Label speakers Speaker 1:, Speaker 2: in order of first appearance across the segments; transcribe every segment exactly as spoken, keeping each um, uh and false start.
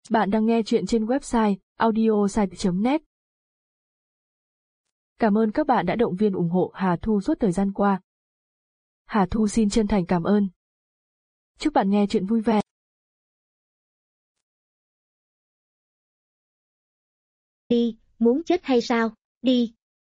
Speaker 1: Bạn đang nghe chuyện trên website audiosite chấm net. Cảm ơn các bạn đã động viên ủng hộ Hà Thu suốt thời gian qua. Hà Thu xin chân thành cảm ơn. Chúc bạn nghe chuyện vui vẻ.
Speaker 2: Đi, muốn chết hay sao? Đi.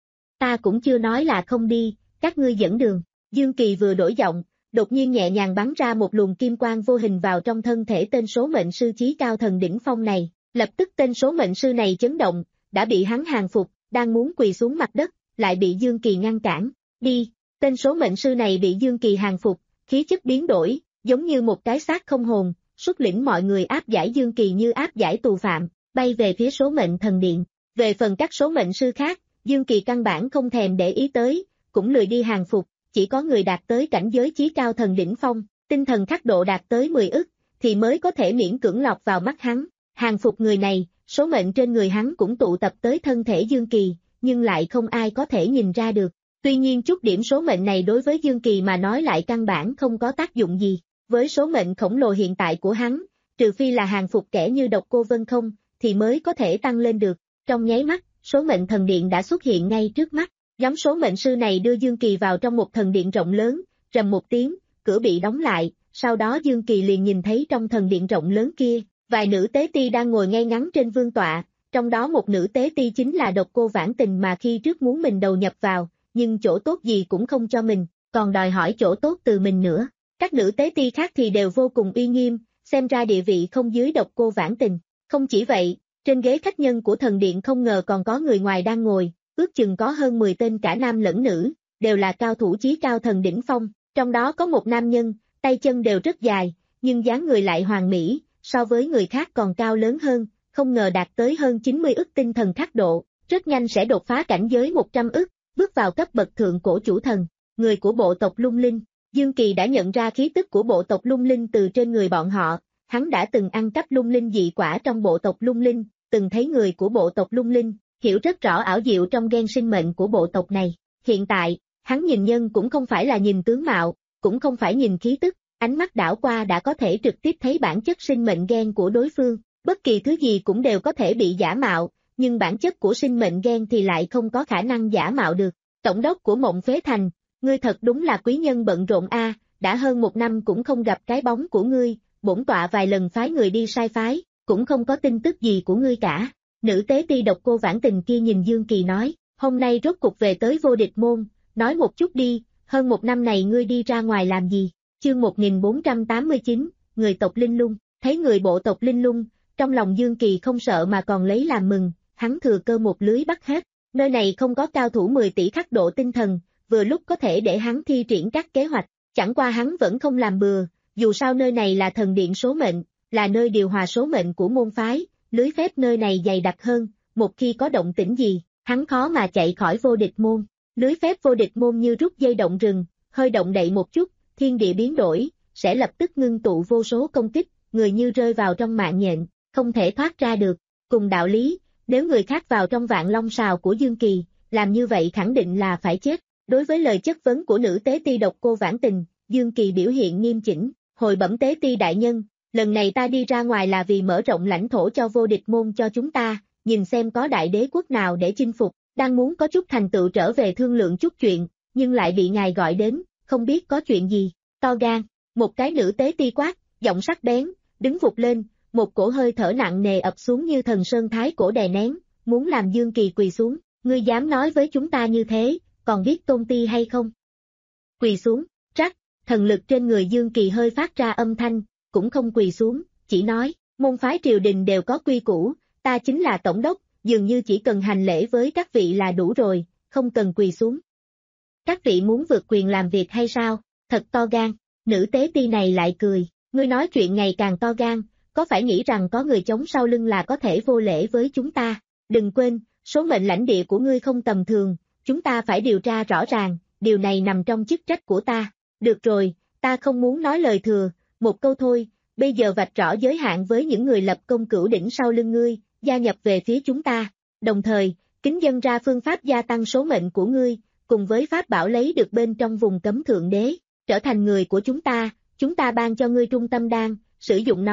Speaker 2: Ta cũng chưa nói là không đi, các ngươi dẫn đường. Dương Kỳ vừa đổi giọng, đột nhiên nhẹ nhàng bắn ra một luồng kim quang vô hình vào trong thân thể tên số mệnh sư chí cao thần đỉnh phong này. Lập tức tên số mệnh sư này chấn động, đã bị hắn hàng phục, đang muốn quỳ xuống mặt đất, lại bị Dương Kỳ ngăn cản. Đi. Tên số mệnh sư này bị Dương Kỳ hàng phục, khí chất biến đổi, giống như một cái xác không hồn, xuất lĩnh mọi người áp giải Dương Kỳ như áp giải tù phạm, bay về phía số mệnh thần điện. Về phần các số mệnh sư khác, Dương Kỳ căn bản không thèm để ý tới, cũng lười đi hàng phục, chỉ có người đạt tới cảnh giới chí cao thần đỉnh phong, tinh thần khắc độ đạt tới mười ức, thì mới có thể miễn cưỡng lọt vào mắt hắn. Hàng phục người này, số mệnh trên người hắn cũng tụ tập tới thân thể Dương Kỳ, nhưng lại không ai có thể nhìn ra được. Tuy nhiên chút điểm số mệnh này đối với Dương Kỳ mà nói lại căn bản không có tác dụng gì. Với số mệnh khổng lồ hiện tại của hắn, trừ phi là hàng phục kẻ như Độc Cô Vân Không, thì mới có thể tăng lên được. Trong nháy mắt, số mệnh thần điện đã xuất hiện ngay trước mắt. Nhóm số mệnh sư này đưa Dương Kỳ vào trong một thần điện rộng lớn, rầm một tiếng, cửa bị đóng lại, sau đó Dương Kỳ liền nhìn thấy trong thần điện rộng lớn kia, vài nữ tế ti đang ngồi ngay ngắn trên vương tọa, trong đó một nữ tế ti chính là Độc Cô Vãn Tình mà khi trước muốn mình đầu nhập vào, nhưng chỗ tốt gì cũng không cho mình, còn đòi hỏi chỗ tốt từ mình nữa. Các nữ tế ti khác thì đều vô cùng uy nghiêm, xem ra địa vị không dưới Độc Cô Vãn Tình. Không chỉ vậy, trên ghế khách nhân của thần điện không ngờ còn có người ngoài đang ngồi, ước chừng có hơn mười tên cả nam lẫn nữ, đều là cao thủ chí cao thần đỉnh phong, trong đó có một nam nhân, tay chân đều rất dài, nhưng dáng người lại hoàn mỹ, so với người khác còn cao lớn hơn, không ngờ đạt tới hơn chín mươi ức tinh thần khắc độ, rất nhanh sẽ đột phá cảnh giới một trăm ức, bước vào cấp bậc thượng cổ chủ thần, người của bộ tộc Lung Linh. Dương Kỳ đã nhận ra khí tức của bộ tộc Lung Linh từ trên người bọn họ, hắn đã từng ăn cắp Lung Linh dị quả trong bộ tộc Lung Linh, từng thấy người của bộ tộc Lung Linh, hiểu rất rõ ảo diệu trong gen sinh mệnh của bộ tộc này. Hiện tại, hắn nhìn nhân cũng không phải là nhìn tướng mạo, cũng không phải nhìn khí tức, ánh mắt đảo qua đã có thể trực tiếp thấy bản chất sinh mệnh gen của đối phương, bất kỳ thứ gì cũng đều có thể bị giả mạo, nhưng bản chất của sinh mệnh gen thì lại không có khả năng giả mạo được. Tổng đốc của Mộng Phế Thành, ngươi thật đúng là quý nhân bận rộn a, đã hơn một năm cũng không gặp cái bóng của ngươi, bổn tọa vài lần phái người đi sai phái, cũng không có tin tức gì của ngươi cả. Nữ tế ti Độc Cô Vãn Tình kia nhìn Dương Kỳ nói, hôm nay rốt cục về tới Vô Địch Môn, nói một chút đi, hơn một năm này ngươi đi ra ngoài làm gì? Chương một nghìn bốn trăm tám mươi chín, người tộc Linh Lung. Thấy người bộ tộc Linh Lung, trong lòng Dương Kỳ không sợ mà còn lấy làm mừng, hắn thừa cơ một lưới bắt hết. Nơi này không có cao thủ mười tỷ khắc độ tinh thần, vừa lúc có thể để hắn thi triển các kế hoạch, chẳng qua hắn vẫn không làm bừa, dù sao nơi này là thần điện số mệnh, là nơi điều hòa số mệnh của môn phái, lưới phép nơi này dày đặc hơn, một khi có động tĩnh gì, hắn khó mà chạy khỏi Vô Địch Môn. Lưới phép Vô Địch Môn như rút dây động rừng, hơi động đậy một chút, thiên địa biến đổi, sẽ lập tức ngưng tụ vô số công kích, người như rơi vào trong mạng nhện, không thể thoát ra được. Cùng đạo lý, nếu người khác vào trong vạn long sào của Dương Kỳ, làm như vậy khẳng định là phải chết. Đối với lời chất vấn của nữ tế ti Độc Cô Vãn Tình, Dương Kỳ biểu hiện nghiêm chỉnh, hồi bẩm tế ti đại nhân, lần này ta đi ra ngoài là vì mở rộng lãnh thổ cho Vô Địch Môn cho chúng ta, nhìn xem có đại đế quốc nào để chinh phục, đang muốn có chút thành tựu trở về thương lượng chút chuyện, nhưng lại bị ngài gọi đến, không biết có chuyện gì. To gan, một cái nữ tế ti quát, giọng sắc bén, đứng vụt lên, một cổ hơi thở nặng nề ập xuống như thần sơn thái cổ đè nén, muốn làm Dương Kỳ quỳ xuống. Ngươi dám nói với chúng ta như thế, còn biết tôn ti hay không? Quỳ xuống, rắc, thần lực trên người Dương Kỳ hơi phát ra âm thanh, cũng không quỳ xuống, chỉ nói, môn phái triều đình đều có quy củ, ta chính là tổng đốc, dường như chỉ cần hành lễ với các vị là đủ rồi, không cần quỳ xuống. Các vị muốn vượt quyền làm việc hay sao? Thật to gan. Nữ tế ti này lại cười, ngươi nói chuyện ngày càng to gan, có phải nghĩ rằng có người chống sau lưng là có thể vô lễ với chúng ta? Đừng quên, số mệnh lãnh địa của ngươi không tầm thường, chúng ta phải điều tra rõ ràng, điều này nằm trong chức trách của ta. Được rồi, ta không muốn nói lời thừa, một câu thôi, bây giờ vạch rõ giới hạn với những người lập công cửu đỉnh sau lưng ngươi, gia nhập về phía chúng ta, đồng thời, kính dâng ra phương pháp gia tăng số mệnh của ngươi, cùng với pháp bảo lấy được bên trong vùng cấm thượng đế, trở thành người của chúng ta, chúng ta ban cho ngươi trung tâm đan, sử dụng nó,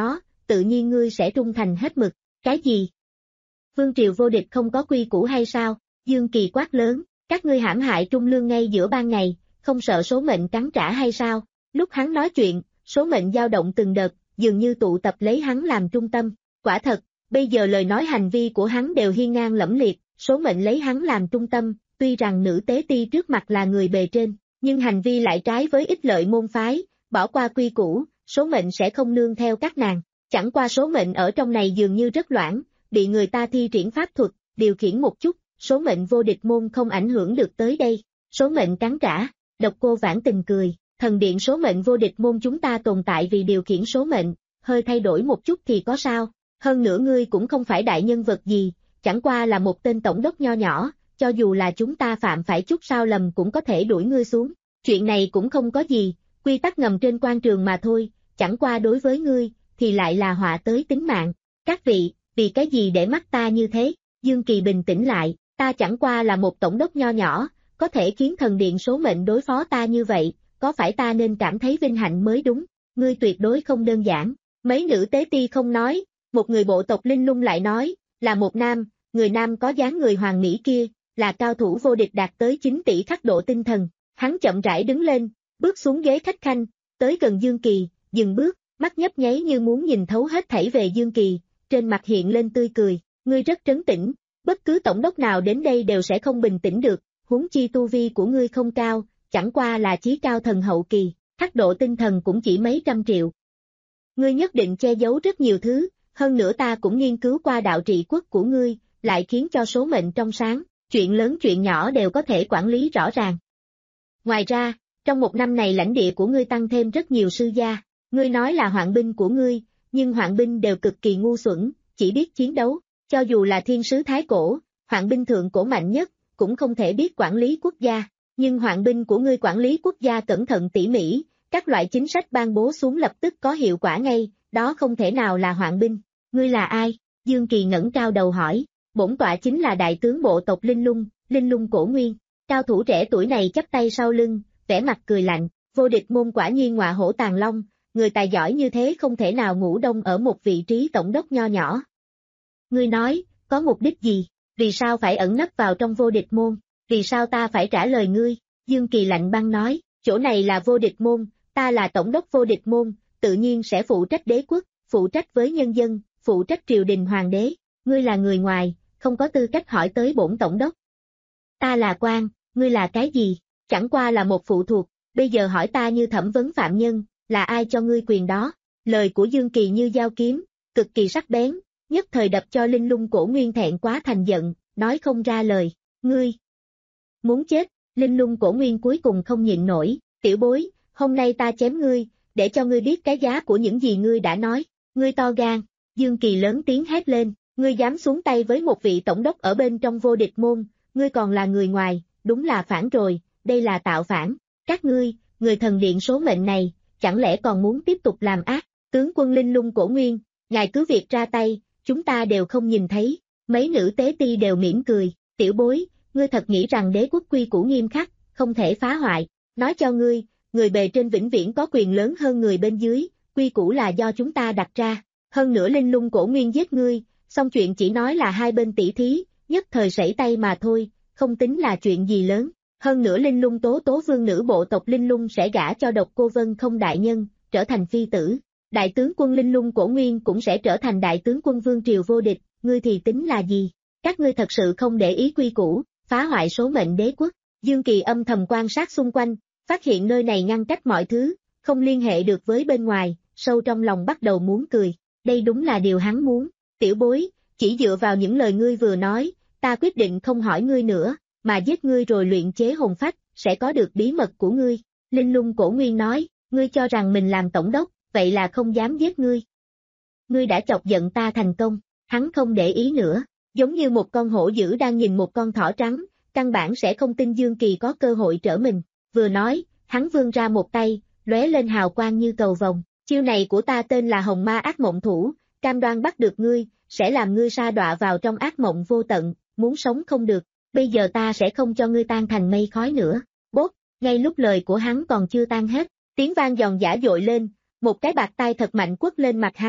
Speaker 2: tự nhiên ngươi sẽ trung thành hết mực. Cái gì? Vương triều vô địch không có quy củ hay sao? Dương Kỳ quát lớn, các ngươi hãm hại Trung Lương ngay giữa ban ngày, không sợ số mệnh cắn trả hay sao? Lúc hắn nói chuyện, số mệnh dao động từng đợt, dường như tụ tập lấy hắn làm trung tâm. Quả thật, bây giờ lời nói hành vi của hắn đều hiên ngang lẫm liệt, số mệnh lấy hắn làm trung tâm, tuy rằng nữ tế ti trước mặt là người bề trên, nhưng hành vi lại trái với ích lợi môn phái, bỏ qua quy củ, số mệnh sẽ không nương theo các nàng. Chẳng qua số mệnh ở trong này dường như rất loãng, bị người ta thi triển pháp thuật, điều khiển một chút, số mệnh vô địch môn không ảnh hưởng được tới đây. Số mệnh cắn trả, Độc Cô Vãn Tình cười, thần điện số mệnh vô địch môn chúng ta tồn tại vì điều khiển số mệnh, hơi thay đổi một chút thì có sao, hơn nữa ngươi cũng không phải đại nhân vật gì, chẳng qua là một tên tổng đốc nho nhỏ, cho dù là chúng ta phạm phải chút sai lầm cũng có thể đuổi ngươi xuống, chuyện này cũng không có gì, quy tắc ngầm trên quan trường mà thôi, chẳng qua đối với ngươi, thì lại là họa tới tính mạng. Các vị, vì cái gì để mắt ta như thế? Dương Kỳ bình tĩnh lại, ta chẳng qua là một tổng đốc nho nhỏ, có thể khiến thần điện số mệnh đối phó ta như vậy, có phải ta nên cảm thấy vinh hạnh mới đúng? Ngươi tuyệt đối không đơn giản. Mấy nữ tế ti không nói, một người bộ tộc Linh Lung lại nói, là một nam, người nam có dáng người hoàng mỹ kia, là cao thủ vô địch đạt tới chín tỷ khắc độ tinh thần. Hắn chậm rãi đứng lên, bước xuống ghế khách khanh, tới gần Dương Kỳ, dừng bước, mắt nhấp nháy như muốn nhìn thấu hết thảy về Dương Kỳ, trên mặt hiện lên tươi cười, ngươi rất trấn tĩnh, bất cứ tổng đốc nào đến đây đều sẽ không bình tĩnh được, huống chi tu vi của ngươi không cao, chẳng qua là chí cao thần hậu kỳ, khắc độ tinh thần cũng chỉ mấy trăm triệu. Ngươi nhất định che giấu rất nhiều thứ, hơn nữa ta cũng nghiên cứu qua đạo trị quốc của ngươi, lại khiến cho số mệnh trong sáng, chuyện lớn chuyện nhỏ đều có thể quản lý rõ ràng. Ngoài ra, trong một năm này lãnh địa của ngươi tăng thêm rất nhiều sư gia, ngươi nói là hoạn binh của ngươi, nhưng hoạn binh đều cực kỳ ngu xuẩn, chỉ biết chiến đấu, cho dù là thiên sứ thái cổ, hoạn binh thượng cổ mạnh nhất, cũng không thể biết quản lý quốc gia, nhưng hoạn binh của ngươi quản lý quốc gia cẩn thận tỉ mỉ, các loại chính sách ban bố xuống lập tức có hiệu quả ngay, đó không thể nào là hoạn binh. Ngươi là ai? Dương Kỳ ngẩng cao đầu hỏi, bổn tọa chính là đại tướng bộ tộc Linh Lung, Linh Lung cổ nguyên. Cao thủ trẻ tuổi này chắp tay sau lưng, vẻ mặt cười lạnh, vô địch môn quả nhiên ngọa hổ tàng long, người tài giỏi như thế không thể nào ngủ đông ở một vị trí tổng đốc nho nhỏ. Ngươi nói, có mục đích gì? Vì sao phải ẩn nấp vào trong vô địch môn? Vì sao ta phải trả lời ngươi? Dương Kỳ lạnh băng nói, chỗ này là vô địch môn, ta là tổng đốc vô địch môn, tự nhiên sẽ phụ trách đế quốc, phụ trách với nhân dân, phụ trách triều đình hoàng đế. Ngươi là người ngoài, không có tư cách hỏi tới bổn tổng đốc. Ta là quan, ngươi là cái gì? Chẳng qua là một phụ thuộc, bây giờ hỏi ta như thẩm vấn phạm nhân, là ai cho ngươi quyền đó? Lời của Dương Kỳ như dao kiếm, cực kỳ sắc bén, nhất thời đập cho Linh Lung cổ nguyên thẹn quá thành giận, nói không ra lời. Ngươi muốn chết? Linh Lung cổ nguyên cuối cùng không nhịn nổi, tiểu bối, hôm nay ta chém ngươi, để cho ngươi biết cái giá của những gì ngươi đã nói. Ngươi to gan. Dương Kỳ lớn tiếng hét lên, ngươi dám xuống tay với một vị tổng đốc ở bên trong vô địch môn, ngươi còn là người ngoài, đúng là phản rồi, đây là tạo phản. Các ngươi, người thần điện số mệnh này, chẳng lẽ còn muốn tiếp tục làm ác? Tướng quân Linh Lung cổ nguyên, ngài cứ việc ra tay, chúng ta đều không nhìn thấy. Mấy nữ tế ti đều mỉm cười, tiểu bối, ngươi thật nghĩ rằng đế quốc quy củ nghiêm khắc, không thể phá hoại. Nói cho ngươi, người bề trên vĩnh viễn có quyền lớn hơn người bên dưới, quy củ là do chúng ta đặt ra. Hơn nữa Linh Lung cổ nguyên giết ngươi, xong chuyện chỉ nói là hai bên tỷ thí, nhất thời sẩy tay mà thôi, không tính là chuyện gì lớn. Hơn nữa Linh Lung tố tố vương nữ bộ tộc Linh Lung sẽ gả cho Độc Cô Vân không đại nhân, trở thành phi tử. Đại tướng quân Linh Lung cổ nguyên cũng sẽ trở thành đại tướng quân vương triều vô địch, ngươi thì tính là gì? Các ngươi thật sự không để ý quy củ, phá hoại số mệnh đế quốc. Dương Kỳ âm thầm quan sát xung quanh, phát hiện nơi này ngăn cách mọi thứ, không liên hệ được với bên ngoài, sâu trong lòng bắt đầu muốn cười. Đây đúng là điều hắn muốn. Tiểu bối, chỉ dựa vào những lời ngươi vừa nói, ta quyết định không hỏi ngươi nữa, mà giết ngươi rồi luyện chế hồn phách, sẽ có được bí mật của ngươi. Linh Lung cổ nguyên nói, ngươi cho rằng mình làm tổng đốc, vậy là không dám giết ngươi. Ngươi đã chọc giận ta thành công, hắn không để ý nữa, giống như một con hổ dữ đang nhìn một con thỏ trắng, căn bản sẽ không tin Dương Kỳ có cơ hội trở mình. Vừa nói, hắn vươn ra một tay, lóe lên hào quang như cầu vồng. Chiêu này của ta tên là Hồng Ma Ác Mộng Thủ, cam đoan bắt được ngươi, sẽ làm ngươi sa đọa vào trong ác mộng vô tận, muốn sống không được, bây giờ ta sẽ không cho ngươi tan thành mây khói nữa. Bốp, ngay lúc lời của hắn còn chưa tan hết, tiếng vang giòn giã dội lên, một cái bạt tai thật mạnh quất lên mặt hắn,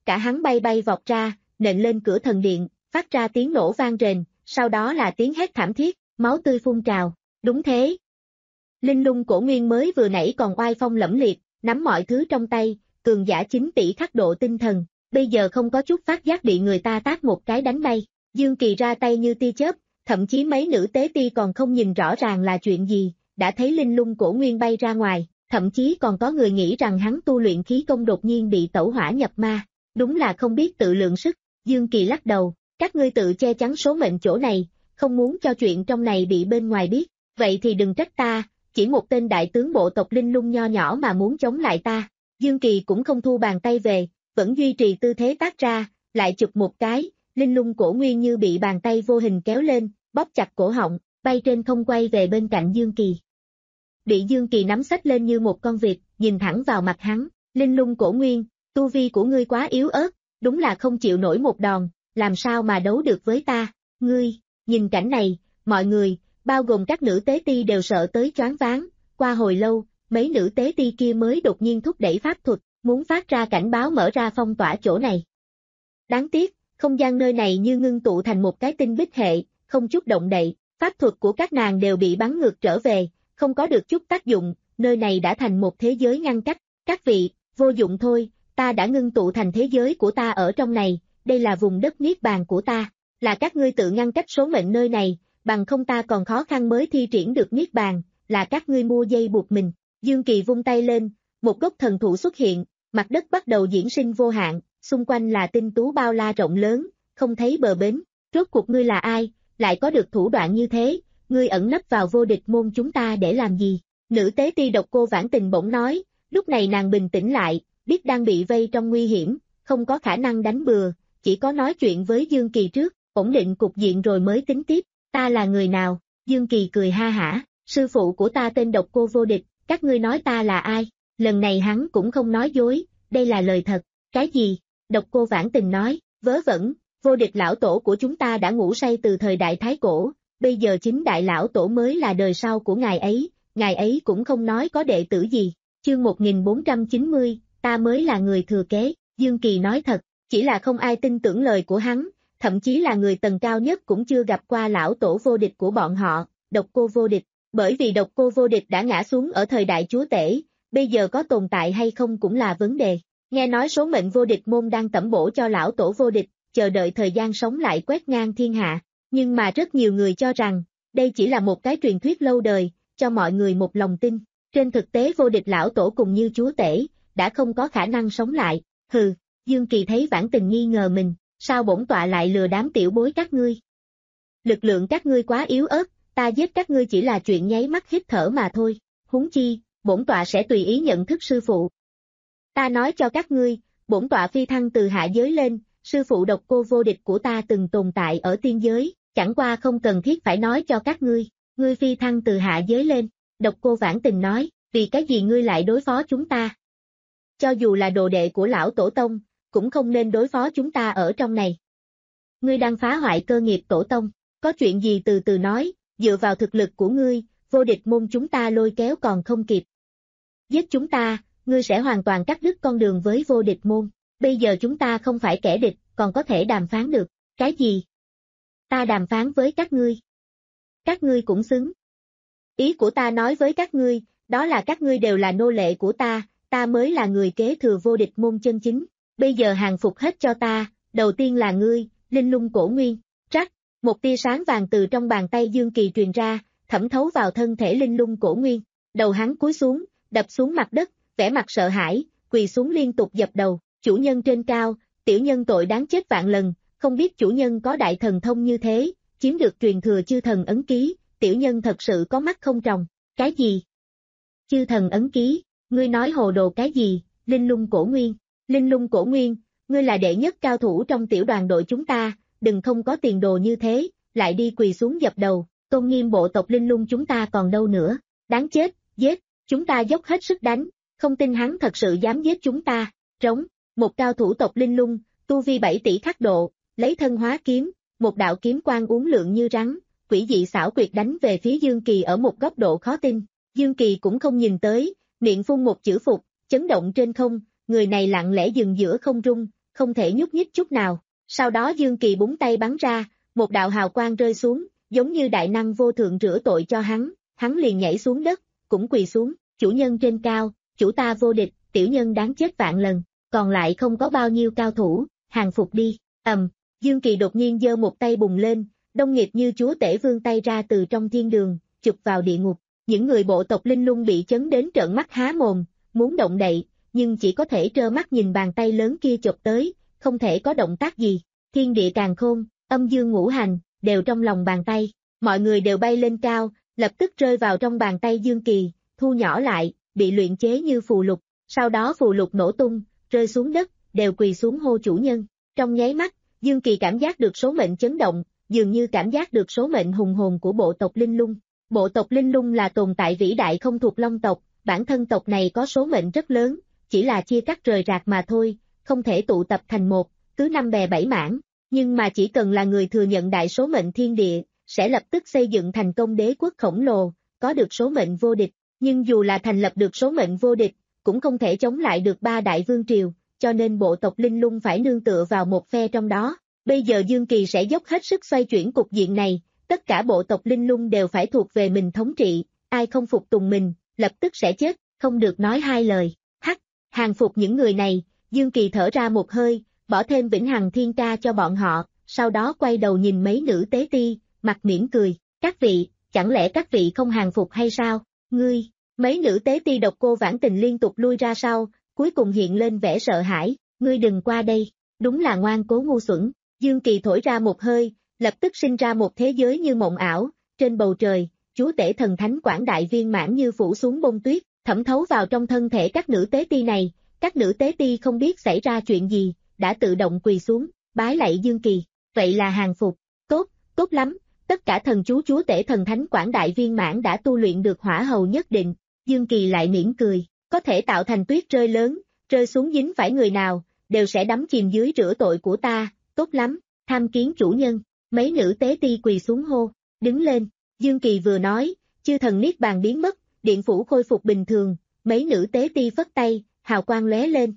Speaker 2: cả hắn bay bay vọt ra, nện lên cửa thần điện, phát ra tiếng nổ vang rền, sau đó là tiếng hét thảm thiết, máu tươi phun trào. Đúng thế. Linh Lung Cổ Nguyên mới vừa nãy còn oai phong lẫm liệt, nắm mọi thứ trong tay, cường giả chín tỷ khắc độ tinh thần, bây giờ không có chút phát giác bị người ta tát một cái đánh bay. Dương Kỳ ra tay như tia chớp, thậm chí mấy nữ tế ti còn không nhìn rõ ràng là chuyện gì, đã thấy Linh Lung Cổ Nguyên bay ra ngoài, thậm chí còn có người nghĩ rằng hắn tu luyện khí công đột nhiên bị tẩu hỏa nhập ma, đúng là không biết tự lượng sức. Dương Kỳ lắc đầu, các ngươi tự che chắn số mệnh chỗ này, không muốn cho chuyện trong này bị bên ngoài biết, vậy thì đừng trách ta, chỉ một tên đại tướng bộ tộc Linh Lung nho nhỏ mà muốn chống lại ta. Dương Kỳ cũng không thu bàn tay về, vẫn duy trì tư thế tác ra, lại chụp một cái, Linh Lung Cổ Nguyên như bị bàn tay vô hình kéo lên, bóp chặt cổ họng, bay trên không quay về bên cạnh Dương Kỳ. Bị Dương Kỳ nắm xách lên như một con vịt, nhìn thẳng vào mặt hắn, Linh Lung Cổ Nguyên, tu vi của ngươi quá yếu ớt, đúng là không chịu nổi một đòn, làm sao mà đấu được với ta, ngươi. Nhìn cảnh này, mọi người, bao gồm các nữ tế ti đều sợ tới choáng váng, qua hồi lâu, mấy nữ tế ti kia mới đột nhiên thúc đẩy pháp thuật, muốn phát ra cảnh báo mở ra phong tỏa chỗ này. Đáng tiếc, không gian nơi này như ngưng tụ thành một cái tinh bích hệ, không chút động đậy, pháp thuật của các nàng đều bị bắn ngược trở về, không có được chút tác dụng, nơi này đã thành một thế giới ngăn cách. Các vị, vô dụng thôi, ta đã ngưng tụ thành thế giới của ta ở trong này, đây là vùng đất niết bàn của ta, là các ngươi tự ngăn cách số mệnh nơi này, bằng không ta còn khó khăn mới thi triển được niết bàn, là các ngươi mua dây buộc mình. Dương Kỳ vung tay lên, một gốc thần thụ xuất hiện, mặt đất bắt đầu diễn sinh vô hạn, xung quanh là tinh tú bao la rộng lớn, không thấy bờ bến. Rốt cuộc ngươi là ai, lại có được thủ đoạn như thế, ngươi ẩn nấp vào vô địch môn chúng ta để làm gì? Nữ tế ti Độc Cô Vãn Tình bỗng nói, lúc này nàng bình tĩnh lại, biết đang bị vây trong nguy hiểm, không có khả năng đánh bừa, chỉ có nói chuyện với Dương Kỳ trước, ổn định cục diện rồi mới tính tiếp. Ta là người nào? Dương Kỳ cười ha hả, sư phụ của ta tên Độc Cô Vô Địch, các ngươi nói ta là ai? Lần này hắn cũng không nói dối, đây là lời thật. Cái gì? Độc Cô Vãn Tình nói, vớ vẩn, Vô Địch lão tổ của chúng ta đã ngủ say từ thời đại Thái Cổ, bây giờ chính đại lão tổ mới là đời sau của ngài ấy, ngài ấy cũng không nói có đệ tử gì. Chương một nghìn bốn trăm chín mươi, ta mới là người thừa kế. Dương Kỳ nói thật, chỉ là không ai tin tưởng lời của hắn, thậm chí là người tầng cao nhất cũng chưa gặp qua lão tổ vô địch của bọn họ, Độc Cô Vô Địch, bởi vì Độc Cô Vô Địch đã ngã xuống ở thời đại chúa tể, bây giờ có tồn tại hay không cũng là vấn đề. Nghe nói số mệnh vô địch môn đang tẩm bổ cho lão tổ vô địch, chờ đợi thời gian sống lại quét ngang thiên hạ, nhưng mà rất nhiều người cho rằng, đây chỉ là một cái truyền thuyết lâu đời, cho mọi người một lòng tin. Trên thực tế vô địch lão tổ cùng như chúa tể, đã không có khả năng sống lại. Hừ, Dương Kỳ thấy Vãn Tình nghi ngờ mình, sao bổn tọa lại lừa đám tiểu bối các ngươi? Lực lượng các ngươi quá yếu ớt, ta giết các ngươi chỉ là chuyện nháy mắt hít thở mà thôi, huống chi, bổn tọa sẽ tùy ý nhận thức sư phụ. Ta nói cho các ngươi, bổn tọa phi thăng từ hạ giới lên, sư phụ Độc Cô Vô Địch của ta từng tồn tại ở tiên giới, chẳng qua không cần thiết phải nói cho các ngươi, ngươi phi thăng từ hạ giới lên. Độc Cô Vãn Tình nói, vì cái gì ngươi lại đối phó chúng ta? Cho dù là đồ đệ của lão tổ tông, cũng không nên đối phó chúng ta ở trong này. Ngươi đang phá hoại cơ nghiệp tổ tông, có chuyện gì từ từ nói, dựa vào thực lực của ngươi, vô địch môn chúng ta lôi kéo còn không kịp. Giết chúng ta, ngươi sẽ hoàn toàn cắt đứt con đường với vô địch môn, bây giờ chúng ta không phải kẻ địch, còn có thể đàm phán được. Cái gì? Ta đàm phán với các ngươi. Các ngươi cũng xứng. Ý của ta nói với các ngươi, đó là các ngươi đều là nô lệ của ta, ta mới là người kế thừa vô địch môn chân chính. Bây giờ hàng phục hết cho ta, đầu tiên là ngươi, Linh Lung Cổ Nguyên. Rắc, một tia sáng vàng từ trong bàn tay Dương Kỳ truyền ra, thẩm thấu vào thân thể Linh Lung Cổ Nguyên. Đầu hắn cúi xuống, đập xuống mặt đất, vẻ mặt sợ hãi, quỳ xuống liên tục dập đầu. Chủ nhân trên cao, tiểu nhân tội đáng chết vạn lần, không biết chủ nhân có đại thần thông như thế, chiếm được truyền thừa chư thần ấn ký, tiểu nhân thật sự có mắt không tròng. Cái gì? Chư thần ấn ký, ngươi nói hồ đồ cái gì? Linh Lung Cổ Nguyên, Linh Lung Cổ Nguyên, ngươi là đệ nhất cao thủ trong tiểu đoàn đội chúng ta, đừng không có tiền đồ như thế, lại đi quỳ xuống dập đầu, tôn nghiêm bộ tộc Linh Lung chúng ta còn đâu nữa, đáng chết, giết, chúng ta dốc hết sức đánh, không tin hắn thật sự dám giết chúng ta. Trống, một cao thủ tộc Linh Lung, tu vi bảy tỷ khắc độ, lấy thân hóa kiếm, một đạo kiếm quang uốn lượn như rắn, quỷ dị xảo quyệt đánh về phía Dương Kỳ ở một góc độ khó tin. Dương Kỳ cũng không nhìn tới, miệng phun một chữ phục, chấn động trên không, người này lặng lẽ dừng giữa không trung, không thể nhúc nhích chút nào. Sau đó Dương Kỳ búng tay bắn ra, một đạo hào quang rơi xuống, giống như đại năng vô thượng rửa tội cho hắn, hắn liền nhảy xuống đất, cũng quỳ xuống, chủ nhân trên cao, chủ ta vô địch, tiểu nhân đáng chết vạn lần, còn lại không có bao nhiêu cao thủ, hàng phục đi, ầm, Dương Kỳ đột nhiên giơ một tay bùng lên, đông nghiệp như chúa tể vươn tay ra từ trong thiên đường, chụp vào địa ngục, những người bộ tộc Linh Lung bị chấn đến trợn mắt há mồm, muốn động đậy, nhưng chỉ có thể trơ mắt nhìn bàn tay lớn kia chụp tới, không thể có động tác gì, thiên địa càn khôn, âm dương ngũ hành, đều trong lòng bàn tay, mọi người đều bay lên cao, lập tức rơi vào trong bàn tay Dương Kỳ, thu nhỏ lại, bị luyện chế như phù lục, sau đó phù lục nổ tung, rơi xuống đất, đều quỳ xuống hô chủ nhân, trong nháy mắt, Dương Kỳ cảm giác được số mệnh chấn động, dường như cảm giác được số mệnh hùng hồn của bộ tộc Linh Lung. Bộ tộc Linh Lung là tồn tại vĩ đại không thuộc Long tộc, bản thân tộc này có số mệnh rất lớn, chỉ là chia cắt rời rạc mà thôi, không thể tụ tập thành một, cứ năm bè bảy mảng, nhưng mà chỉ cần là người thừa nhận đại số mệnh thiên địa, sẽ lập tức xây dựng thành công đế quốc khổng lồ, có được số mệnh vô địch, nhưng dù là thành lập được số mệnh vô địch, cũng không thể chống lại được ba đại vương triều, cho nên bộ tộc Linh Lung phải nương tựa vào một phe trong đó. Bây giờ Dương Kỳ sẽ dốc hết sức xoay chuyển cục diện này, tất cả bộ tộc Linh Lung đều phải thuộc về mình thống trị, ai không phục tùng mình, lập tức sẽ chết, không được nói hai lời. Hắc, hàng phục những người này, Dương Kỳ thở ra một hơi, bỏ thêm vĩnh hằng thiên ca cho bọn họ, sau đó quay đầu nhìn mấy nữ tế ti, mặt mỉm cười, các vị, chẳng lẽ các vị không hàng phục hay sao, ngươi, mấy nữ tế ti độc cô Vãn Tình liên tục lui ra sau, cuối cùng hiện lên vẻ sợ hãi, ngươi đừng qua đây, đúng là ngoan cố ngu xuẩn, Dương Kỳ thổi ra một hơi, lập tức sinh ra một thế giới như mộng ảo, trên bầu trời, chúa tể thần thánh quảng đại viên mãn như phủ xuống bông tuyết, thẩm thấu vào trong thân thể các nữ tế ti này, các nữ tế ti không biết xảy ra chuyện gì, đã tự động quỳ xuống, bái lạy Dương Kỳ, vậy là hàng phục, tốt, tốt lắm, tất cả thần chú chúa tể thần thánh quảng đại viên mãn đã tu luyện được hỏa hầu nhất định, Dương Kỳ lại mỉm cười, có thể tạo thành tuyết rơi lớn, rơi xuống dính phải người nào, đều sẽ đắm chìm dưới rửa tội của ta, tốt lắm, tham kiến chủ nhân, mấy nữ tế ti quỳ xuống hô, đứng lên, Dương Kỳ vừa nói, chư thần niết bàn biến mất, điện phủ khôi phục bình thường, mấy nữ tế ti phất tay, hào quang lóe lên.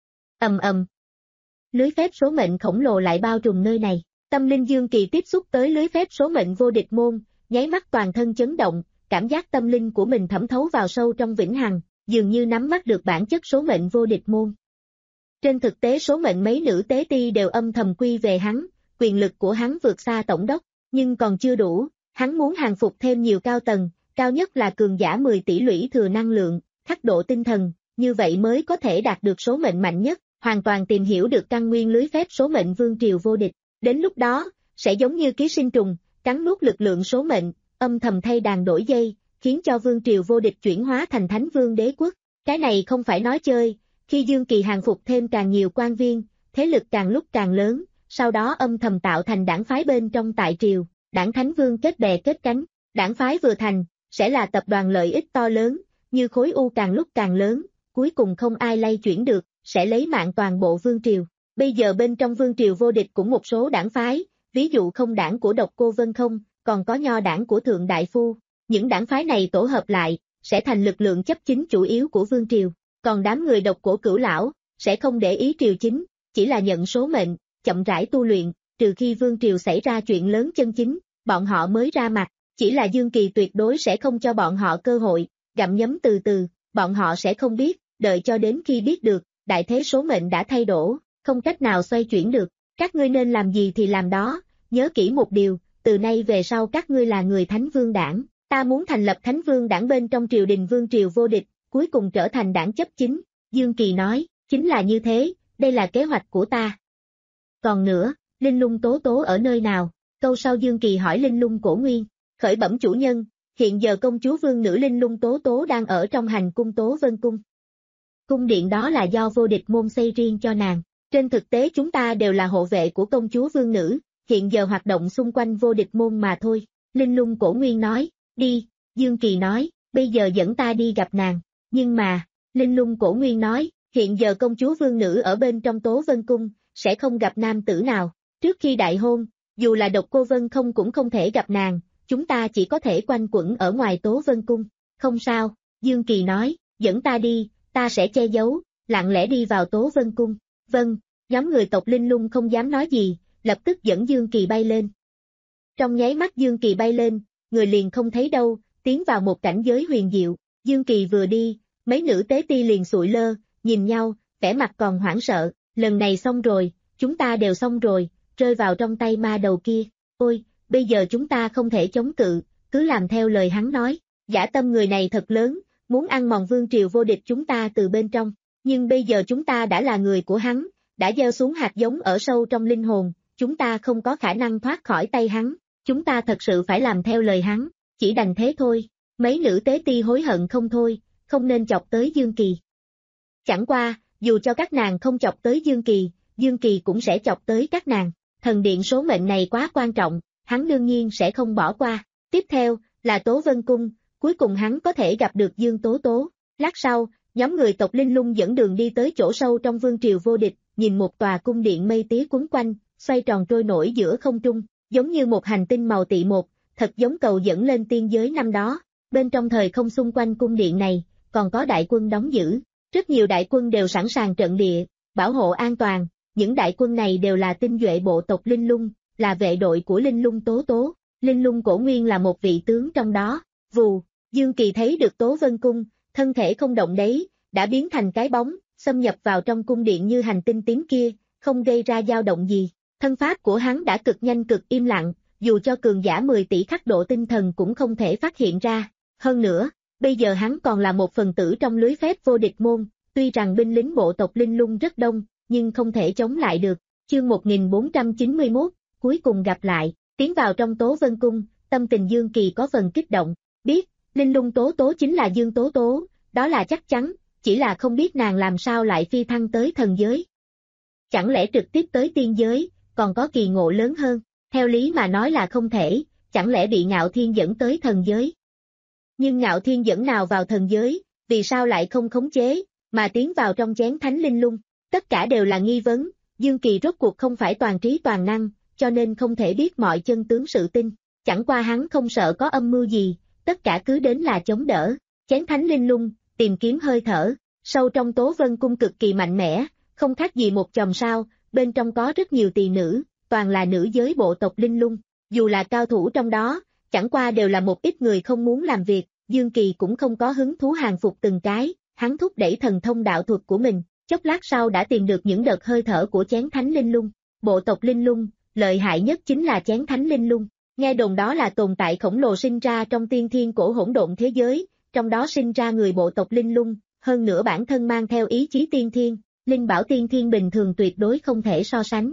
Speaker 2: Ầm ầm. Lưới phép số mệnh khổng lồ lại bao trùm nơi này, tâm linh Dương Kỳ tiếp xúc tới lưới phép số mệnh vô địch môn, nháy mắt toàn thân chấn động, cảm giác tâm linh của mình thẩm thấu vào sâu trong vĩnh hằng, dường như nắm bắt được bản chất số mệnh vô địch môn. Trên thực tế số mệnh mấy nữ tế ti đều âm thầm quy về hắn, quyền lực của hắn vượt xa tổng đốc, nhưng còn chưa đủ, hắn muốn hàng phục thêm nhiều cao tầng, cao nhất là cường giả mười tỷ lũy thừa năng lượng, khắc độ tinh thần, như vậy mới có thể đạt được số mệnh mạnh nhất, hoàn toàn tìm hiểu được căn nguyên lưới phép số mệnh vương triều vô địch. Đến lúc đó, sẽ giống như ký sinh trùng, cắn nuốt lực lượng số mệnh, âm thầm thay đàn đổi dây, khiến cho vương triều vô địch chuyển hóa thành thánh vương đế quốc. Cái này không phải nói chơi, khi Dương Kỳ hàng phục thêm càng nhiều quan viên, thế lực càng lúc càng lớn, sau đó âm thầm tạo thành đảng phái bên trong tại triều, đảng thánh vương kết bè kết cánh, đảng phái vừa thành, sẽ là tập đoàn lợi ích to lớn, như khối u càng lúc càng lớn, cuối cùng không ai lay chuyển được, sẽ lấy mạng toàn bộ vương triều. Bây giờ bên trong vương triều vô địch cũng một số đảng phái, ví dụ không đảng của Độc Cô Vân Không, còn có nho đảng của Thượng Đại Phu. Những đảng phái này tổ hợp lại, sẽ thành lực lượng chấp chính chủ yếu của vương triều. Còn đám người độc cổ Cửu Lão, sẽ không để ý triều chính, chỉ là nhận số mệnh, chậm rãi tu luyện, trừ khi vương triều xảy ra chuyện lớn chân chính, bọn họ mới ra mặt. Chỉ là Dương Kỳ tuyệt đối sẽ không cho bọn họ cơ hội, gặm nhấm từ từ, bọn họ sẽ không biết, đợi cho đến khi biết được, đại thế số mệnh đã thay đổi, không cách nào xoay chuyển được. Các ngươi nên làm gì thì làm đó, nhớ kỹ một điều, từ nay về sau các ngươi là người Thánh Vương Đảng, ta muốn thành lập Thánh Vương Đảng bên trong triều đình vương triều vô địch, cuối cùng trở thành đảng chấp chính. Dương Kỳ nói, chính là như thế, đây là kế hoạch của ta. Còn nữa, Linh Lung Tố Tố ở nơi nào? Câu sau Dương Kỳ hỏi Linh Lung Cổ Nguyên, khởi bẩm chủ nhân, hiện giờ công chúa vương nữ Linh Lung Tố Tố đang ở trong hành cung Tố Vân Cung. Cung điện đó là do vô địch môn xây riêng cho nàng. Trên thực tế chúng ta đều là hộ vệ của công chúa vương nữ, hiện giờ hoạt động xung quanh vô địch môn mà thôi. Linh Lung Cổ Nguyên nói, đi, Dương Kỳ nói, bây giờ dẫn ta đi gặp nàng. Nhưng mà, Linh Lung Cổ Nguyên nói, hiện giờ công chúa vương nữ ở bên trong Tố Vân Cung, sẽ không gặp nam tử nào. Trước khi đại hôn, dù là Độc Cô Vân Không cũng không thể gặp nàng, chúng ta chỉ có thể quanh quẩn ở ngoài Tố Vân Cung. Không sao, Dương Kỳ nói, dẫn ta đi, ta sẽ che giấu, lặng lẽ đi vào Tố Vân Cung. Vâng, Nhóm người tộc Linh Lung không dám nói gì, lập tức dẫn Dương Kỳ bay lên. Trong nháy mắt Dương Kỳ bay lên, người liền không thấy đâu, tiến vào một cảnh giới huyền diệu. Dương Kỳ vừa đi, mấy nữ tế ti liền sụi lơ, nhìn nhau, vẻ mặt còn hoảng sợ, lần này xong rồi, chúng ta đều xong rồi, rơi vào trong tay ma đầu kia. Ôi, bây giờ chúng ta không thể chống cự, cứ làm theo lời hắn nói. Dã tâm người này thật lớn, muốn ăn mòn vương triều vô địch chúng ta từ bên trong. Nhưng bây giờ chúng ta đã là người của hắn, đã gieo xuống hạt giống ở sâu trong linh hồn, chúng ta không có khả năng thoát khỏi tay hắn, chúng ta thật sự phải làm theo lời hắn, chỉ đành thế thôi. Mấy nữ tế ti hối hận không thôi, không nên chọc tới Dương Kỳ. Chẳng qua, dù cho các nàng không chọc tới Dương Kỳ, Dương Kỳ cũng sẽ chọc tới các nàng. Thần điện số mệnh này quá quan trọng, hắn đương nhiên sẽ không bỏ qua. Tiếp theo, là Tố Vân Cung, cuối cùng hắn có thể gặp được Dương Tố Tố. Lát sau, nhóm người tộc Linh Lung dẫn đường đi tới chỗ sâu trong vương triều vô địch, nhìn một tòa cung điện mây tía quấn quanh, xoay tròn trôi nổi giữa không trung, giống như một hành tinh màu tỵ một, thật giống cầu dẫn lên tiên giới năm đó. Bên trong thời không xung quanh cung điện này, còn có đại quân đóng giữ. Rất nhiều đại quân đều sẵn sàng trận địa, bảo hộ an toàn. Những đại quân này đều là tinh nhuệ bộ tộc Linh Lung, là vệ đội của Linh Lung Tố Tố. Linh Lung Cổ Nguyên là một vị tướng trong đó. Vù, Dương Kỳ thấy được Tố Vân Cung, thân thể không động đấy, đã biến thành cái bóng, xâm nhập vào trong cung điện như hành tinh tím kia, không gây ra dao động gì. Thân pháp của hắn đã cực nhanh cực im lặng, dù cho cường giả mười tỷ khắc độ tinh thần cũng không thể phát hiện ra. Hơn nữa, bây giờ hắn còn là một phần tử trong lưới phép vô địch môn, tuy rằng binh lính bộ tộc Linh Lung rất đông, nhưng không thể chống lại được. Chương một nghìn bốn trăm chín mươi mốt, cuối cùng gặp lại, tiến vào trong Tố Vân Cung, tâm tình Dương Kỳ có phần kích động, biết, Linh Lung Tố Tố chính là Dương Tố Tố, đó là chắc chắn, chỉ là không biết nàng làm sao lại phi thăng tới thần giới. Chẳng lẽ trực tiếp tới tiên giới, còn có kỳ ngộ lớn hơn, theo lý mà nói là không thể, chẳng lẽ bị Ngạo Thiên dẫn tới thần giới. Nhưng Ngạo Thiên dẫn nào vào thần giới, vì sao lại không khống chế, mà tiến vào trong chén thánh linh lung, tất cả đều là nghi vấn. Dương Kỳ rốt cuộc không phải toàn trí toàn năng, cho nên không thể biết mọi chân tướng sự tình. Chẳng qua hắn không sợ có âm mưu gì, tất cả cứ đến là chống đỡ. Chén thánh linh lung, tìm kiếm hơi thở, sâu trong Tố Vân Cung cực kỳ mạnh mẽ, không khác gì một chòm sao, bên trong có rất nhiều tỳ nữ, toàn là nữ giới bộ tộc Linh Lung. Dù là cao thủ trong đó, chẳng qua đều là một ít người không muốn làm việc, Dương Kỳ cũng không có hứng thú hàng phục từng cái, hắn thúc đẩy thần thông đạo thuật của mình, chốc lát sau đã tìm được những đợt hơi thở của chén thánh linh lung. Bộ tộc Linh Lung, lợi hại nhất chính là chén thánh linh lung, nghe đồn đó là tồn tại khổng lồ sinh ra trong tiên thiên cổ hỗn độn thế giới, trong đó sinh ra người bộ tộc Linh Lung, hơn nữa bản thân mang theo ý chí tiên thiên, linh bảo tiên thiên bình thường tuyệt đối không thể so sánh.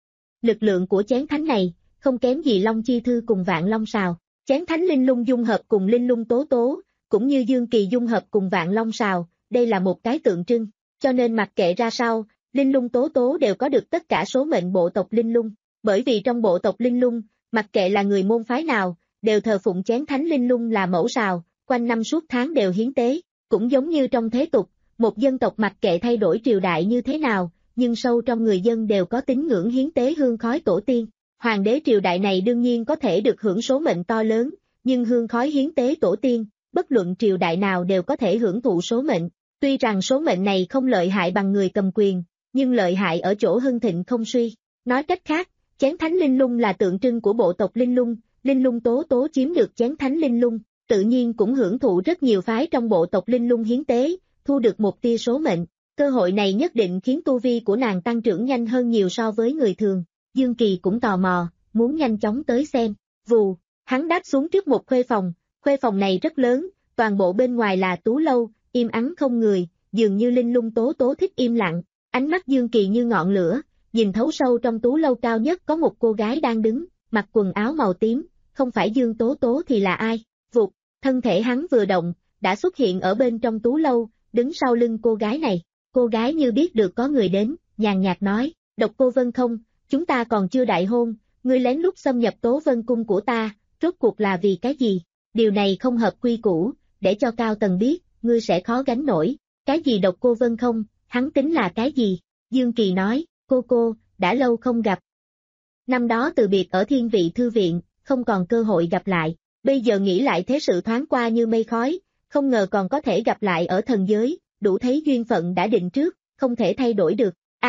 Speaker 2: Lực lượng của chén thánh này, không kém gì Long Chi Thư cùng Vạn Long Sào. Chén thánh linh lung dung hợp cùng Linh Lung Tố Tố, cũng như Dương Kỳ dung hợp cùng Vạn Long Sào, đây là một cái tượng trưng, cho nên mặc kệ ra sao, Linh Lung Tố Tố đều có được tất cả số mệnh bộ tộc Linh Lung, bởi vì trong bộ tộc Linh Lung, mặc kệ là người môn phái nào, đều thờ phụng chén thánh linh lung là mẫu sào, quanh năm suốt tháng đều hiến tế, cũng giống như trong thế tục, một dân tộc mặc kệ thay đổi triều đại như thế nào, nhưng sâu trong người dân đều có tín ngưỡng hiến tế hương khói tổ tiên. Hoàng đế triều đại này đương nhiên có thể được hưởng số mệnh to lớn, nhưng hương khói hiến tế tổ tiên, bất luận triều đại nào đều có thể hưởng thụ số mệnh. Tuy rằng số mệnh này không lợi hại bằng người cầm quyền, nhưng lợi hại ở chỗ hưng thịnh không suy. Nói cách khác, chén thánh linh lung là tượng trưng của bộ tộc Linh Lung, Linh Lung Tố Tố chiếm được chén thánh linh lung, tự nhiên cũng hưởng thụ rất nhiều phái trong bộ tộc Linh Lung hiến tế, thu được một tia số mệnh. Cơ hội này nhất định khiến tu vi của nàng tăng trưởng nhanh hơn nhiều so với người thường. Dương Kỳ cũng tò mò, muốn nhanh chóng tới xem. Vù, hắn đáp xuống trước một khuê phòng, khuê phòng này rất lớn, toàn bộ bên ngoài là tú lâu, im ắng không người, dường như Linh Lung Tố Tố thích im lặng. Ánh mắt Dương Kỳ như ngọn lửa, nhìn thấu sâu trong tú lâu cao nhất có một cô gái đang đứng, mặc quần áo màu tím, không phải Dương Tố Tố thì là ai? Vụt, thân thể hắn vừa động, đã xuất hiện ở bên trong tú lâu, đứng sau lưng cô gái này. Cô gái như biết được có người đến, nhàn nhạt nói, Độc Cô Vân không, chúng ta còn chưa đại hôn, ngươi lén lút xâm nhập Tố Vân cung của ta, rốt cuộc là vì cái gì? Điều này không hợp quy củ, để cho cao tầng biết, ngươi sẽ khó gánh nổi. Cái gì Độc Cô Vân không, hắn tính là cái gì? Dương Kỳ nói, cô cô, đã lâu không gặp. Năm đó từ biệt ở Thiên Vị Thư Viện, không còn cơ hội gặp lại, bây giờ nghĩ lại thế sự thoáng qua như mây khói, không ngờ còn có thể gặp lại ở thần giới, đủ thấy duyên phận đã định trước, không thể thay đổi được. A, à,